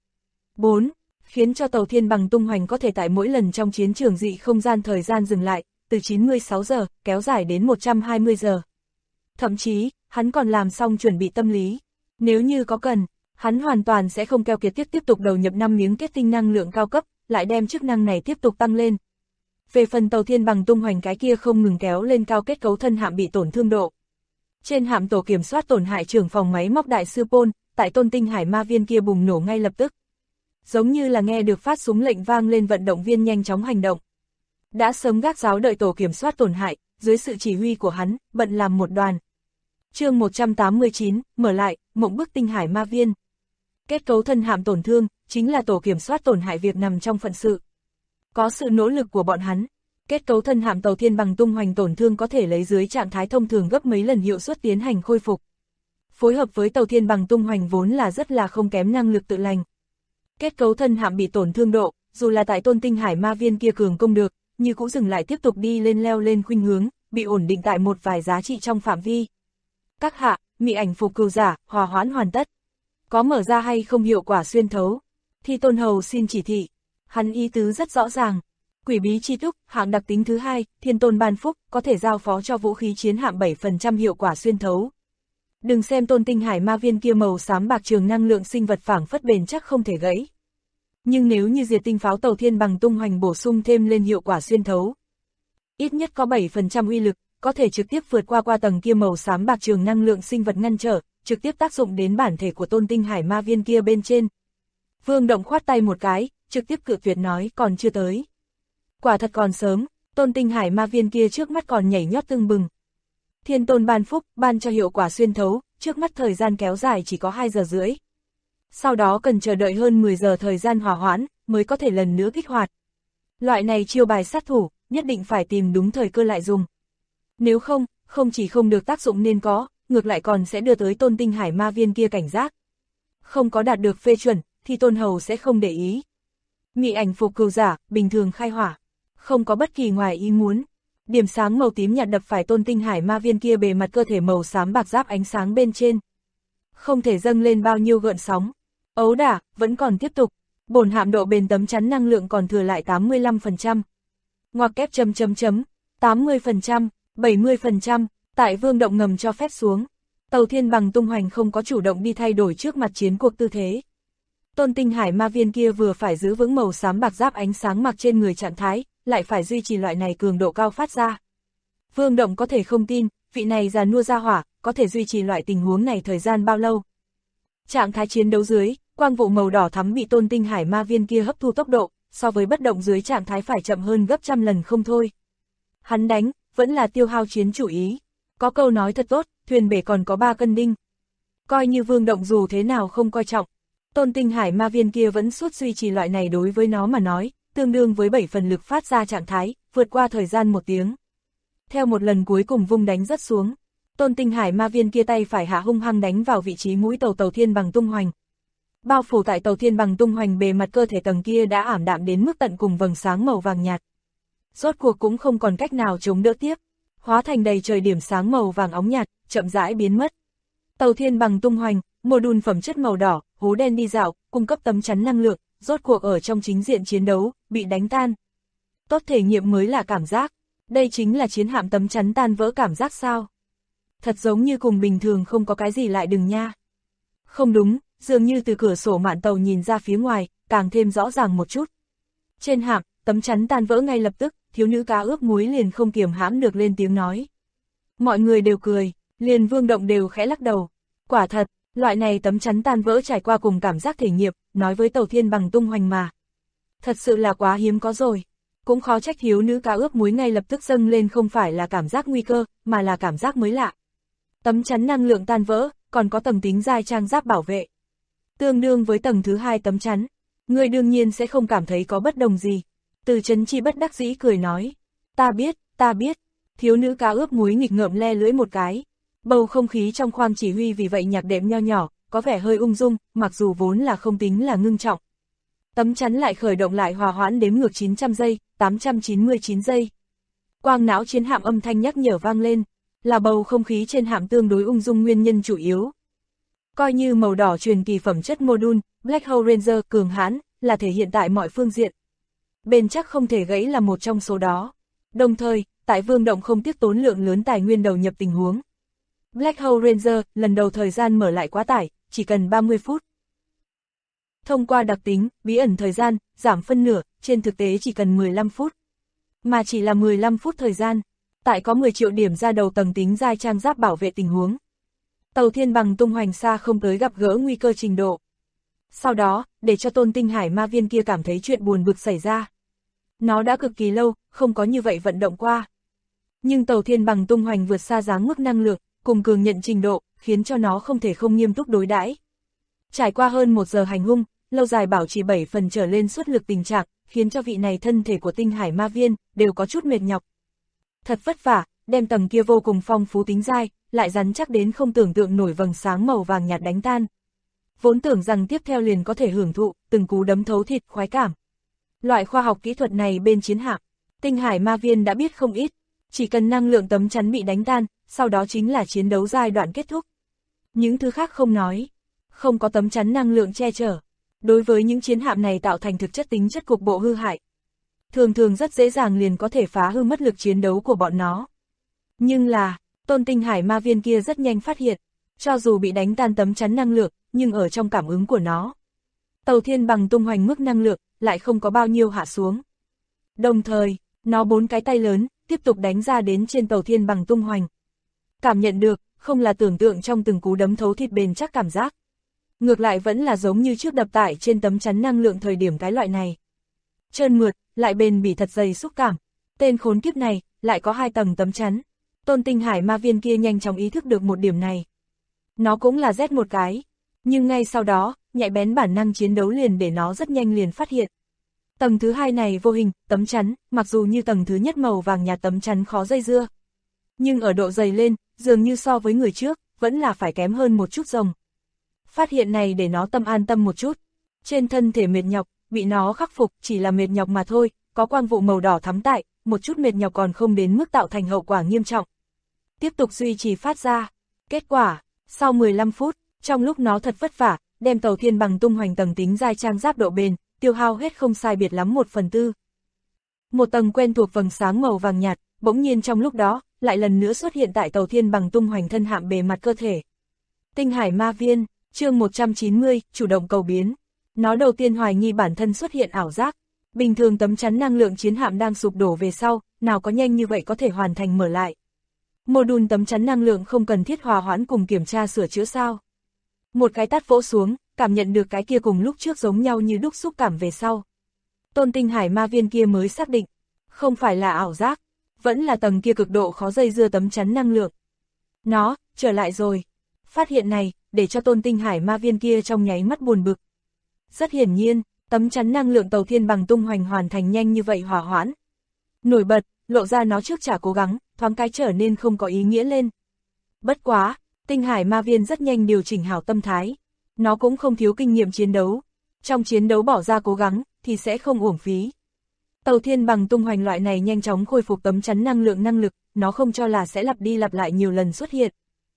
Speaker 2: LV4, khiến cho tàu thiên bằng tung hoành có thể tại mỗi lần trong chiến trường dị không gian thời gian dừng lại, từ 96 giờ, kéo dài đến 120 giờ. Thậm chí, hắn còn làm xong chuẩn bị tâm lý. Nếu như có cần, hắn hoàn toàn sẽ không keo kiệt tiếp tục đầu nhập 5 miếng kết tinh năng lượng cao cấp, lại đem chức năng này tiếp tục tăng lên. Về phần tàu thiên bằng tung hoành cái kia không ngừng kéo lên cao kết cấu thân hạm bị tổn thương độ. Trên hạm tổ kiểm soát tổn hại trưởng phòng máy móc đại sư Pôn, tại tôn tinh hải ma viên kia bùng nổ ngay lập tức. Giống như là nghe được phát súng lệnh vang lên vận động viên nhanh chóng hành động. Đã sớm gác giáo đợi tổ kiểm soát tổn hại, dưới sự chỉ huy của hắn, bận làm một đoàn. Chương 189, mở lại, mộng bức tinh hải ma viên. Kết cấu thân hạm tổn thương, chính là tổ kiểm soát tổn hại việc nằm trong phận sự. Có sự nỗ lực của bọn hắn, kết cấu thân hạm tàu thiên bằng tung hoành tổn thương có thể lấy dưới trạng thái thông thường gấp mấy lần hiệu suất tiến hành khôi phục. Phối hợp với tàu thiên bằng tung hoành vốn là rất là không kém năng lực tự lành. Kết cấu thân hạm bị tổn thương độ, dù là tại Tôn Tinh Hải Ma Viên kia cường công được, như cũng dừng lại tiếp tục đi lên leo lên khuynh hướng, bị ổn định tại một vài giá trị trong phạm vi. Các hạ, mị ảnh phục cừu giả, hòa hoãn hoàn tất. Có mở ra hay không hiệu quả xuyên thấu? Thi Tôn Hầu xin chỉ thị. Hắn ý tứ rất rõ ràng. Quỷ bí chi túc, hạng đặc tính thứ 2, Thiên Tôn ban phúc, có thể giao phó cho vũ khí chiến hạm 7% hiệu quả xuyên thấu. Đừng xem Tôn Tinh Hải Ma Viên kia màu xám bạc trường năng lượng sinh vật phảng phất bền chắc không thể gãy. Nhưng nếu như diệt tinh pháo tàu thiên bằng tung hoành bổ sung thêm lên hiệu quả xuyên thấu, ít nhất có 7% uy lực, có thể trực tiếp vượt qua tầng kia màu xám bạc trường năng lượng sinh vật ngăn trở, trực tiếp tác dụng đến bản thể của Tôn Tinh Hải Ma Viên kia bên trên. Vương Động khoát tay một cái, trực tiếp cự tuyệt nói còn chưa tới. Quả thật còn sớm, Tôn Tinh Hải Ma Viên kia trước mắt còn nhảy nhót tưng bừng. Thiên Tôn ban phúc, ban cho hiệu quả xuyên thấu, trước mắt thời gian kéo dài chỉ có 2 giờ rưỡi. Sau đó cần chờ đợi hơn 10 giờ thời gian hòa hoãn, mới có thể lần nữa kích hoạt. Loại này chiêu bài sát thủ, nhất định phải tìm đúng thời cơ lại dùng. Nếu không, không chỉ không được tác dụng nên có, ngược lại còn sẽ đưa tới Tôn Tinh Hải Ma Viên kia cảnh giác. Không có đạt được phê chuẩn, thì Tôn Hầu sẽ không để ý. Mị ảnh phục cừu giả, bình thường khai hỏa. Không có bất kỳ ngoài ý muốn. Điểm sáng màu tím nhạt đập phải Tôn Tinh Hải Ma Viên kia bề mặt cơ thể màu xám bạc giáp ánh sáng bên trên. Không thể dâng lên bao nhiêu gợn sóng. Ấu đả, vẫn còn tiếp tục. Bổn hạm độ bền tấm chắn năng lượng còn thừa lại 85%. Ngoặc kép chấm chấm chấm, 80%, 70%, tại Vương Động ngầm cho phép xuống. Tàu thiên bằng tung hoành không có chủ động đi thay đổi trước mặt chiến cuộc tư thế. Tôn Tinh Hải Ma Viên kia vừa phải giữ vững màu xám bạc giáp ánh sáng mặc trên người trạng thái, lại phải duy trì loại này cường độ cao phát ra. Vương Động có thể không tin, vị này già nua ra hỏa, có thể duy trì loại tình huống này thời gian bao lâu. Trạng thái chiến đấu dưới, quang vụ màu đỏ thắm bị Tôn Tinh Hải Ma Viên kia hấp thu tốc độ, so với bất động dưới trạng thái phải chậm hơn gấp trăm lần không thôi. Hắn đánh, vẫn là tiêu hao chiến chủ ý. Có câu nói thật tốt, thuyền bể còn có 3 cân đinh. Coi như Vương Động dù thế nào không coi trọng, Tôn Tinh Hải Ma Viên kia vẫn suốt duy trì loại này đối với nó mà nói, tương đương với 7 phần lực phát ra trạng thái, vượt qua thời gian 1 tiếng. Theo một lần cuối cùng vung đánh rất xuống, Tôn Tinh Hải Ma Viên kia tay phải hạ hung hăng đánh vào vị trí mũi tàu thiên bằng tung hoành. Bao phủ tại tàu thiên bằng tung hoành bề mặt cơ thể tầng kia đã ảm đạm đến mức tận cùng vầng sáng màu vàng nhạt. Rốt cuộc cũng không còn cách nào chống đỡ tiếp, hóa thành đầy trời điểm sáng màu vàng óng nhạt, chậm rãi biến mất. Tàu thiên bằng tung hoành, module phẩm chất màu đỏ, hố đen đi dạo, cung cấp tấm chắn năng lượng, rốt cuộc ở trong chính diện chiến đấu, bị đánh tan. Tốt thể nghiệm mới là cảm giác, đây chính là chiến hạm tấm chắn tan vỡ cảm giác sao? Thật giống như cùng bình thường không có cái gì lại đừng nha. Không đúng, dường như từ cửa sổ mạn tàu nhìn ra phía ngoài, càng thêm rõ ràng một chút. Trên hạm, tấm chắn tan vỡ ngay lập tức, thiếu nữ cá ướp muối liền không kiềm hãm được lên tiếng nói. Mọi người đều cười, liền Vương Động đều khẽ lắc đầu. Quả thật, loại này tấm chắn tan vỡ trải qua cùng cảm giác thể nghiệm, nói với tàu thiên bằng tung hoành mà. Thật sự là quá hiếm có rồi. Cũng khó trách thiếu nữ cá ướp muối ngay lập tức dâng lên không phải là cảm giác nguy cơ, mà là cảm giác mới lạ. Tấm chắn năng lượng tan vỡ, còn có tầng tính giai trang giáp bảo vệ. Tương đương với tầng thứ 2 tấm chắn, người đương nhiên sẽ không cảm thấy có bất đồng gì. Từ Chấn Chi bất đắc dĩ cười nói, ta biết, thiếu nữ cá ướp muối nghịch ngợm le lưỡi một cái. Bầu không khí trong khoang chỉ huy vì vậy nhạc đệm nho nhỏ, có vẻ hơi ung dung, mặc dù vốn là không tính là ngưng trọng. Tấm chắn lại khởi động lại hòa hoãn đếm ngược 900 giây, 899 giây. Quang não chiến hạm âm thanh nhắc nhở vang lên, là bầu không khí trên hạm tương đối ung dung nguyên nhân chủ yếu. Coi như màu đỏ truyền kỳ phẩm chất module, Black Hole Ranger cường hãn, là thể hiện tại mọi phương diện. Bền chắc không thể gãy là một trong số đó. Đồng thời, tại Vương Động không tiếc tốn lượng lớn tài nguyên đầu nhập tình huống. Black Hole Ranger, lần đầu thời gian mở lại quá tải, chỉ cần 30 phút. Thông qua đặc tính, bí ẩn thời gian, giảm phân nửa, trên thực tế chỉ cần 15 phút. Mà chỉ là 15 phút thời gian, tại có 10 triệu điểm ra đầu tầng tính giai trang giáp bảo vệ tình huống. Tàu thiên bằng tung hoành xa không tới gặp gỡ nguy cơ trình độ. Sau đó, để cho Tôn Tinh Hải Ma Viên kia cảm thấy chuyện buồn bực xảy ra. Nó đã cực kỳ lâu, không có như vậy vận động qua. Nhưng tàu thiên bằng tung hoành vượt xa dáng mức năng lượng, cùng cường nhận trình độ, khiến cho nó không thể không nghiêm túc đối đãi. Trải qua hơn 1 giờ hành hung, lâu dài bảo trì 7 phần trở lên suất lực tình trạng, khiến cho vị này thân thể của tinh hải ma viên đều có chút mệt nhọc. Thật vất vả, đem tầng kia vô cùng phong phú tính dai, lại rắn chắc đến không tưởng tượng nổi vầng sáng màu vàng nhạt đánh tan. Vốn tưởng rằng tiếp theo liền có thể hưởng thụ từng cú đấm thấu thịt khoái cảm. Loại khoa học kỹ thuật này bên chiến hạm, tinh hải ma viên đã biết không ít, chỉ cần năng lượng tấm chắn bị đánh tan, sau đó chính là chiến đấu giai đoạn kết thúc. Những thứ khác không nói, không có tấm chắn năng lượng che chở, đối với những chiến hạm này tạo thành thực chất tính chất cục bộ hư hại. Thường thường rất dễ dàng liền có thể phá hư mất lực chiến đấu của bọn nó. Nhưng là, tôn tinh hải ma viên kia rất nhanh phát hiện, cho dù bị đánh tan tấm chắn năng lượng, nhưng ở trong cảm ứng của nó, tàu thiên bằng tung hoành mức năng lượng, lại không có bao nhiêu hạ xuống. Đồng thời, nó 4 cái tay lớn, tiếp tục đánh ra đến trên tàu thiên bằng tung hoành. Cảm nhận được, không là tưởng tượng trong từng cú đấm thấu thịt bền chắc cảm giác. Ngược lại vẫn là giống như trước đập tải trên tấm chắn năng lượng thời điểm cái loại này. Trơn mượt, lại bền bỉ thật dày xúc cảm. Tên khốn kiếp này, lại có 2 tầng tấm chắn. Tôn tinh hải ma viên kia nhanh chóng ý thức được một điểm này. Nó cũng là rét một cái. Nhưng ngay sau đó, nhạy bén bản năng chiến đấu liền để nó rất nhanh liền phát hiện. Tầng thứ 2 này vô hình, tấm chắn, mặc dù như tầng thứ nhất màu vàng nhạt tấm chắn khó dây dưa. Nhưng ở độ dày lên, dường như so với người trước, vẫn là phải kém hơn một chút rồng. Phát hiện này để nó tâm an tâm một chút. Trên thân thể mệt nhọc, bị nó khắc phục chỉ là mệt nhọc mà thôi, có quang vụ màu đỏ thắm tại, một chút mệt nhọc còn không đến mức tạo thành hậu quả nghiêm trọng. Tiếp tục duy trì phát ra. Kết quả, sau 15 phút, trong lúc nó thật vất vả, đem tàu thiên bằng tung hoành tầng tính dai trang giáp độ bền, tiêu hao hết không sai biệt lắm 1/4. Một tầng quen thuộc vầng sáng màu vàng nhạt, bỗng nhiên trong lúc đó, lại lần nữa xuất hiện tại tàu thiên bằng tung hoành thân hạm bề mặt cơ thể. Tinh hải ma viên, chương 190, chủ động cầu biến. Nó đầu tiên hoài nghi bản thân xuất hiện ảo giác. Bình thường tấm chắn năng lượng chiến hạm đang sụp đổ về sau, nào có nhanh như vậy có thể hoàn thành mở lại. Module tấm chắn năng lượng không cần thiết hòa hoãn cùng kiểm tra sửa chữa sao. Một cái tát vỗ xuống, cảm nhận được cái kia cùng lúc trước giống nhau như đúc xúc cảm về sau. Tôn tinh hải ma viên kia mới xác định, không phải là ảo giác, vẫn là tầng kia cực độ khó dây dưa tấm chắn năng lượng. Nó, trở lại rồi. Phát hiện này, để cho tôn tinh hải ma viên kia trong nháy mắt buồn bực. Rất hiển nhiên, tấm chắn năng lượng tàu thiên bằng tung hoành hoàn thành nhanh như vậy hòa hoãn. Nổi bật, lộ ra nó trước trả cố gắng, thoáng cái trở nên không có ý nghĩa lên. Bất quá, tinh hải ma viên rất nhanh điều chỉnh hảo tâm thái. Nó cũng không thiếu kinh nghiệm chiến đấu. Trong chiến đấu bỏ ra cố gắng, thì sẽ không uổng phí. Tàu thiên bằng tung hoành loại này nhanh chóng khôi phục tấm chắn năng lượng năng lực, nó không cho là sẽ lặp đi lặp lại nhiều lần xuất hiện.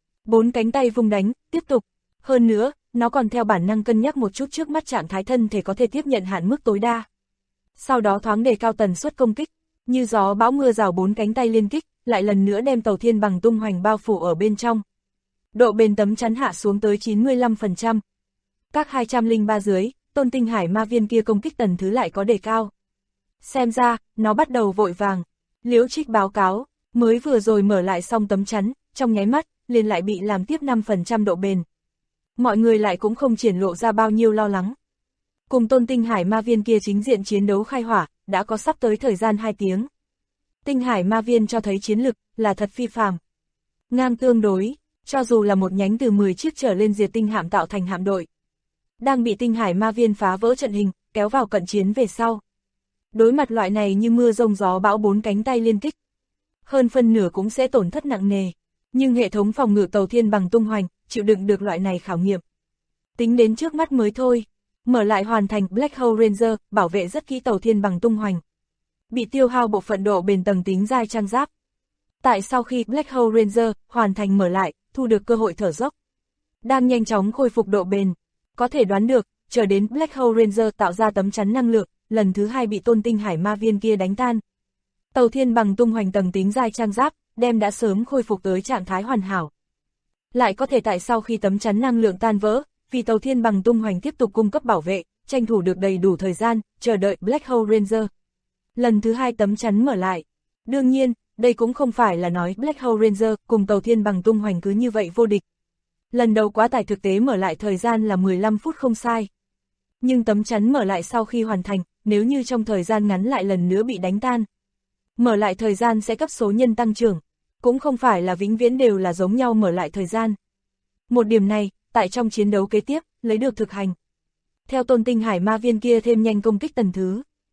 Speaker 2: 4 cánh tay vung đánh, tiếp tục. Hơn nữa, nó còn theo bản năng cân nhắc một chút trước mắt trạng thái thân thể có thể tiếp nhận hạn mức tối đa. Sau đó thoáng đề cao tần suất công kích, như gió bão mưa rào 4 cánh tay liên kích, lại lần nữa đem tàu thiên bằng tung hoành bao phủ ở bên trong. Độ bền tấm chắn hạ xuống tới 95%. Các 203 dưới, tôn tinh hải ma viên kia công kích tần thứ lại có đề cao. Xem ra, nó bắt đầu vội vàng. Liễu Trích báo cáo, mới vừa rồi mở lại xong tấm chắn, trong nháy mắt, liền lại bị làm tiếp 5% độ bền. Mọi người lại cũng không triển lộ ra bao nhiêu lo lắng. Cùng tôn tinh hải ma viên kia chính diện chiến đấu khai hỏa, đã có sắp tới thời gian 2 tiếng. Tinh hải ma viên cho thấy chiến lực, là thật phi phàm. Ngang tương đối, cho dù là một nhánh từ 10 chiếc trở lên diệt tinh hạm tạo thành hạm đội. Đang bị tinh hải ma viên phá vỡ trận hình, kéo vào cận chiến về sau. Đối mặt loại này như mưa rông gió bão 4 cánh tay liên kích. Hơn phân nửa cũng sẽ tổn thất nặng nề. Nhưng hệ thống phòng ngự tàu thiên bằng tung hoành, chịu đựng được loại này khảo nghiệm. Tính đến trước mắt mới thôi. Mở lại hoàn thành Black Hole Ranger, bảo vệ rất kỹ tàu thiên bằng tung hoành. Bị tiêu hao bộ phận độ bền tầng tính dai trang giáp. Tại sau khi Black Hole Ranger hoàn thành mở lại, thu được cơ hội thở dốc. Đang nhanh chóng khôi phục độ bền. Có thể đoán được, chờ đến Black Hole Ranger tạo ra tấm chắn năng lượng, lần thứ 2 bị tôn tinh hải ma viên kia đánh tan. Tàu thiên bằng tung hoành tầng tính dai trang giáp, đem đã sớm khôi phục tới trạng thái hoàn hảo. Lại có thể tại sau khi tấm chắn năng lượng tan vỡ, vì tàu thiên bằng tung hoành tiếp tục cung cấp bảo vệ, tranh thủ được đầy đủ thời gian, chờ đợi Black Hole Ranger. Lần thứ 2 tấm chắn mở lại. Đương nhiên, đây cũng không phải là nói Black Hole Ranger cùng tàu thiên bằng tung hoành cứ như vậy vô địch. Lần đầu quá tải thực tế mở lại thời gian là 15 phút không sai. Nhưng tấm chắn mở lại sau khi hoàn thành, nếu như trong thời gian ngắn lại lần nữa bị đánh tan. Mở lại thời gian sẽ cấp số nhân tăng trưởng, cũng không phải là vĩnh viễn đều là giống nhau mở lại thời gian. Một điểm này, tại trong chiến đấu kế tiếp, lấy được thực hành. Theo tôn tinh hải ma viên kia thêm nhanh công kích tần thứ.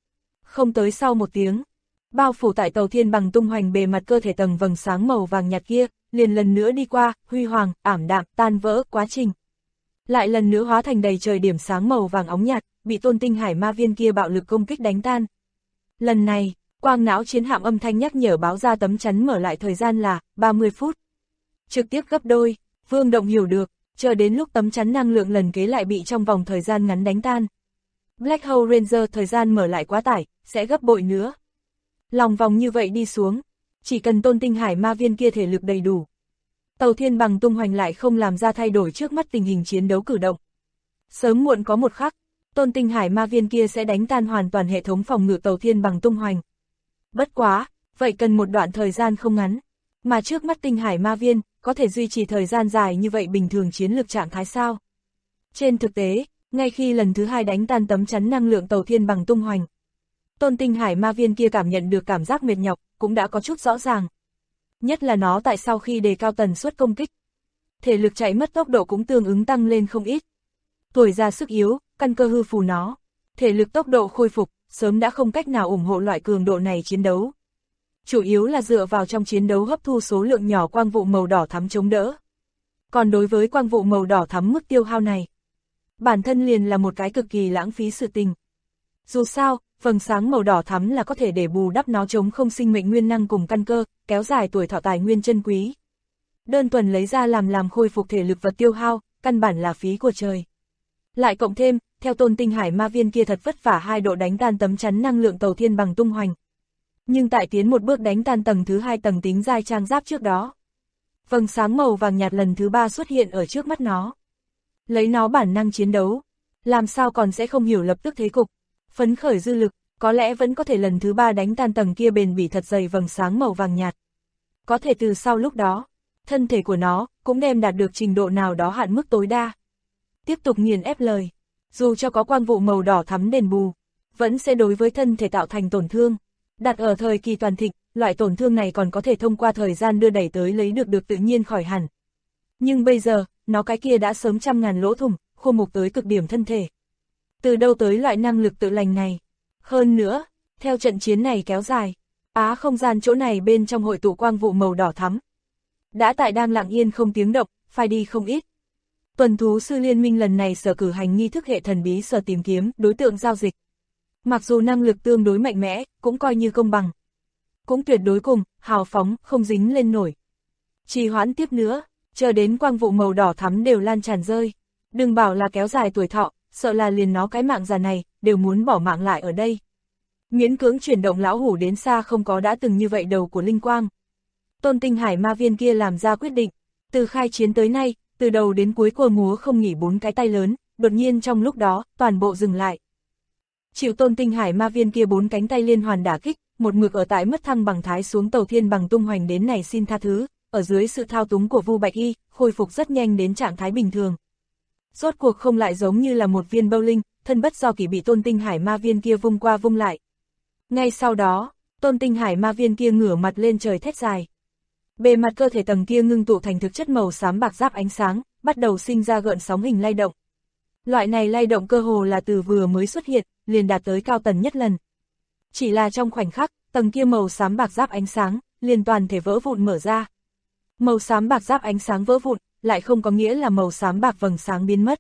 Speaker 2: Không tới sau một tiếng, bao phủ tại Tàu Thiên Bằng tung hoành bề mặt cơ thể tầng vầng sáng màu vàng nhạt kia, liền lần nữa đi qua, huy hoàng, ảm đạm, tan vỡ quá trình. Lại lần nữa hóa thành đầy trời điểm sáng màu vàng óng nhạt, bị Tôn Tinh Hải Ma Viên kia bạo lực công kích đánh tan. Lần này, quang não chiến hạm âm thanh nhắc nhở báo ra tấm chắn mở lại thời gian là 30 phút. Trực tiếp gấp đôi, Vương Động hiểu được, chờ đến lúc tấm chắn năng lượng lần kế lại bị trong vòng thời gian ngắn đánh tan. Black Hole Ranger thời gian mở lại quá tải, sẽ gấp bội nữa. Lòng vòng như vậy đi xuống, chỉ cần Tôn Tinh Hải Ma Viên kia thể lực đầy đủ. Tàu Thiên Bằng tung hoành lại không làm ra thay đổi trước mắt tình hình chiến đấu cử động. Sớm muộn có một khắc, Tôn Tinh Hải Ma Viên kia sẽ đánh tan hoàn toàn hệ thống phòng ngự Tàu Thiên Bằng tung hoành. Bất quá, vậy cần một đoạn thời gian không ngắn, mà trước mắt Tinh Hải Ma Viên có thể duy trì thời gian dài như vậy bình thường chiến lược trạng thái sao? Trên thực tế, ngay khi lần thứ hai đánh tan tấm chắn năng lượng Tàu Thiên Bằng tung hoành, Tôn Tinh Hải Ma Viên kia cảm nhận được cảm giác mệt nhọc, cũng đã có chút rõ ràng. Nhất là nó tại sau khi đề cao tần suất công kích, thể lực chạy mất tốc độ cũng tương ứng tăng lên không ít. Tuổi già sức yếu, căn cơ hư phù nó, thể lực tốc độ khôi phục, sớm đã không cách nào ủng hộ loại cường độ này chiến đấu. Chủ yếu là dựa vào trong chiến đấu hấp thu số lượng nhỏ quang vụ màu đỏ thắm chống đỡ. Còn đối với quang vụ màu đỏ thắm mức tiêu hao này, bản thân liền là một cái cực kỳ lãng phí sự tình. Dù sao, vầng sáng màu đỏ thắm là có thể để bù đắp nó chống không sinh mệnh nguyên năng cùng căn cơ, kéo dài tuổi thọ tài nguyên chân quý. Đơn thuần lấy ra làm khôi phục thể lực vật tiêu hao, căn bản là phí của trời. Lại cộng thêm, theo Tôn Tinh Hải Ma Viên kia thật vất vả 2 độ đánh tan tấm chắn năng lượng Tàu Thiên Bằng tung hoành. Nhưng tại tiến một bước đánh tan tầng thứ 2 tầng tính giai trang giáp trước đó, vầng sáng màu vàng nhạt lần thứ 3 xuất hiện ở trước mắt nó. Lấy nó bản năng chiến đấu, làm sao còn sẽ không hiểu lập tức thế cục, phấn khởi dư lực, có lẽ vẫn có thể lần thứ 3 đánh tan tầng kia bền bỉ thật dày vầng sáng màu vàng nhạt. Có thể từ sau lúc đó, thân thể của nó cũng đem đạt được trình độ nào đó hạn mức tối đa. Tiếp tục nghiền ép lời, dù cho có quang vụ màu đỏ thắm đền bù, vẫn sẽ đối với thân thể tạo thành tổn thương. Đặt ở thời kỳ toàn thịnh, loại tổn thương này còn có thể thông qua thời gian đưa đẩy tới lấy được tự nhiên khỏi hẳn. Nhưng bây giờ, nó cái kia đã sớm trăm ngàn lỗ thủng, khô mục tới cực điểm thân thể. Từ đâu tới loại năng lực tự lành này? Hơn nữa, theo trận chiến này kéo dài, không gian chỗ này bên trong hội tụ quang vụ màu đỏ thắm đã tại đang lặng yên không tiếng động, phai đi không ít. Tuần thú sư liên minh lần này sở cử hành nghi thức hệ thần bí sở tìm kiếm đối tượng giao dịch. Mặc dù năng lực tương đối mạnh mẽ, cũng coi như công bằng. Cũng tuyệt đối cùng, hào phóng, không dính lên nổi. Trì hoãn tiếp nữa, chờ đến quang vụ màu đỏ thắm đều lan tràn rơi. Đừng bảo là kéo dài tuổi thọ, sợ là liền nó cái mạng già này, đều muốn bỏ mạng lại ở đây. Miễn cưỡng chuyển động lão hủ đến xa không có đã từng như vậy đầu của linh quang. Tôn Tinh Hải Ma Viên kia làm ra quyết định, từ khai chiến tới nay, từ đầu đến cuối cua múa không nghỉ 4 cái tay lớn, đột nhiên trong lúc đó, toàn bộ dừng lại. Chịu Tôn Tinh Hải Ma Viên kia 4 cánh tay liên hoàn đả kích, một mực ở tại mất thăng bằng thái xuống Tàu Thiên Bằng tung hoành đến này xin tha thứ, ở dưới sự thao túng của Vu Bạch Y, khôi phục rất nhanh đến trạng thái bình thường. Rốt cuộc không lại giống như là một viên bowling, thân bất do kỷ bị Tôn Tinh Hải Ma Viên kia vung qua vung lại. Ngay sau đó, Tôn Tinh Hải Ma Viên kia ngửa mặt lên trời thét dài. Bề mặt cơ thể tầng kia ngưng tụ thành thực chất màu xám bạc giáp ánh sáng, bắt đầu sinh ra gợn sóng hình lay động. Loại này lay động cơ hồ là từ vừa mới xuất hiện, liền đạt tới cao tần nhất lần. Chỉ là trong khoảnh khắc, tầng kia màu xám bạc giáp ánh sáng, liền toàn thể vỡ vụn mở ra. Màu xám bạc giáp ánh sáng vỡ vụn, lại không có nghĩa là màu xám bạc vầng sáng biến mất.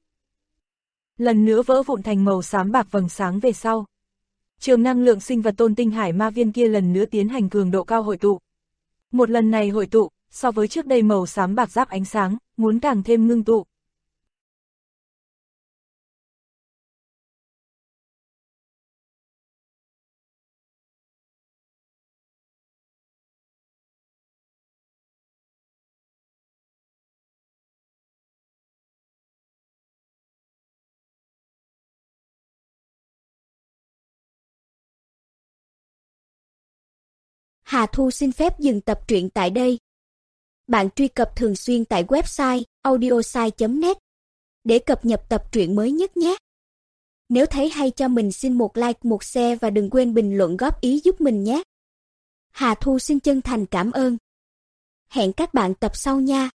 Speaker 2: Lần nữa vỡ vụn thành màu xám bạc vầng sáng về sau. Trường năng lượng sinh vật Tôn Tinh Hải Ma Viên kia lần nữa tiến hành cường độ cao hội tụ. Một lần này hội tụ, so với trước đây màu xám bạc giáp ánh sáng, muốn càng thêm ngưng tụ.
Speaker 3: Hà Thu xin phép dừng tập truyện tại đây. Bạn truy cập thường xuyên tại website audiosai.net để cập nhật tập truyện mới nhất nhé. Nếu thấy hay cho mình xin một like, một share và đừng quên bình luận góp ý giúp mình nhé. Hà Thu xin chân thành cảm ơn. Hẹn các bạn tập sau nha.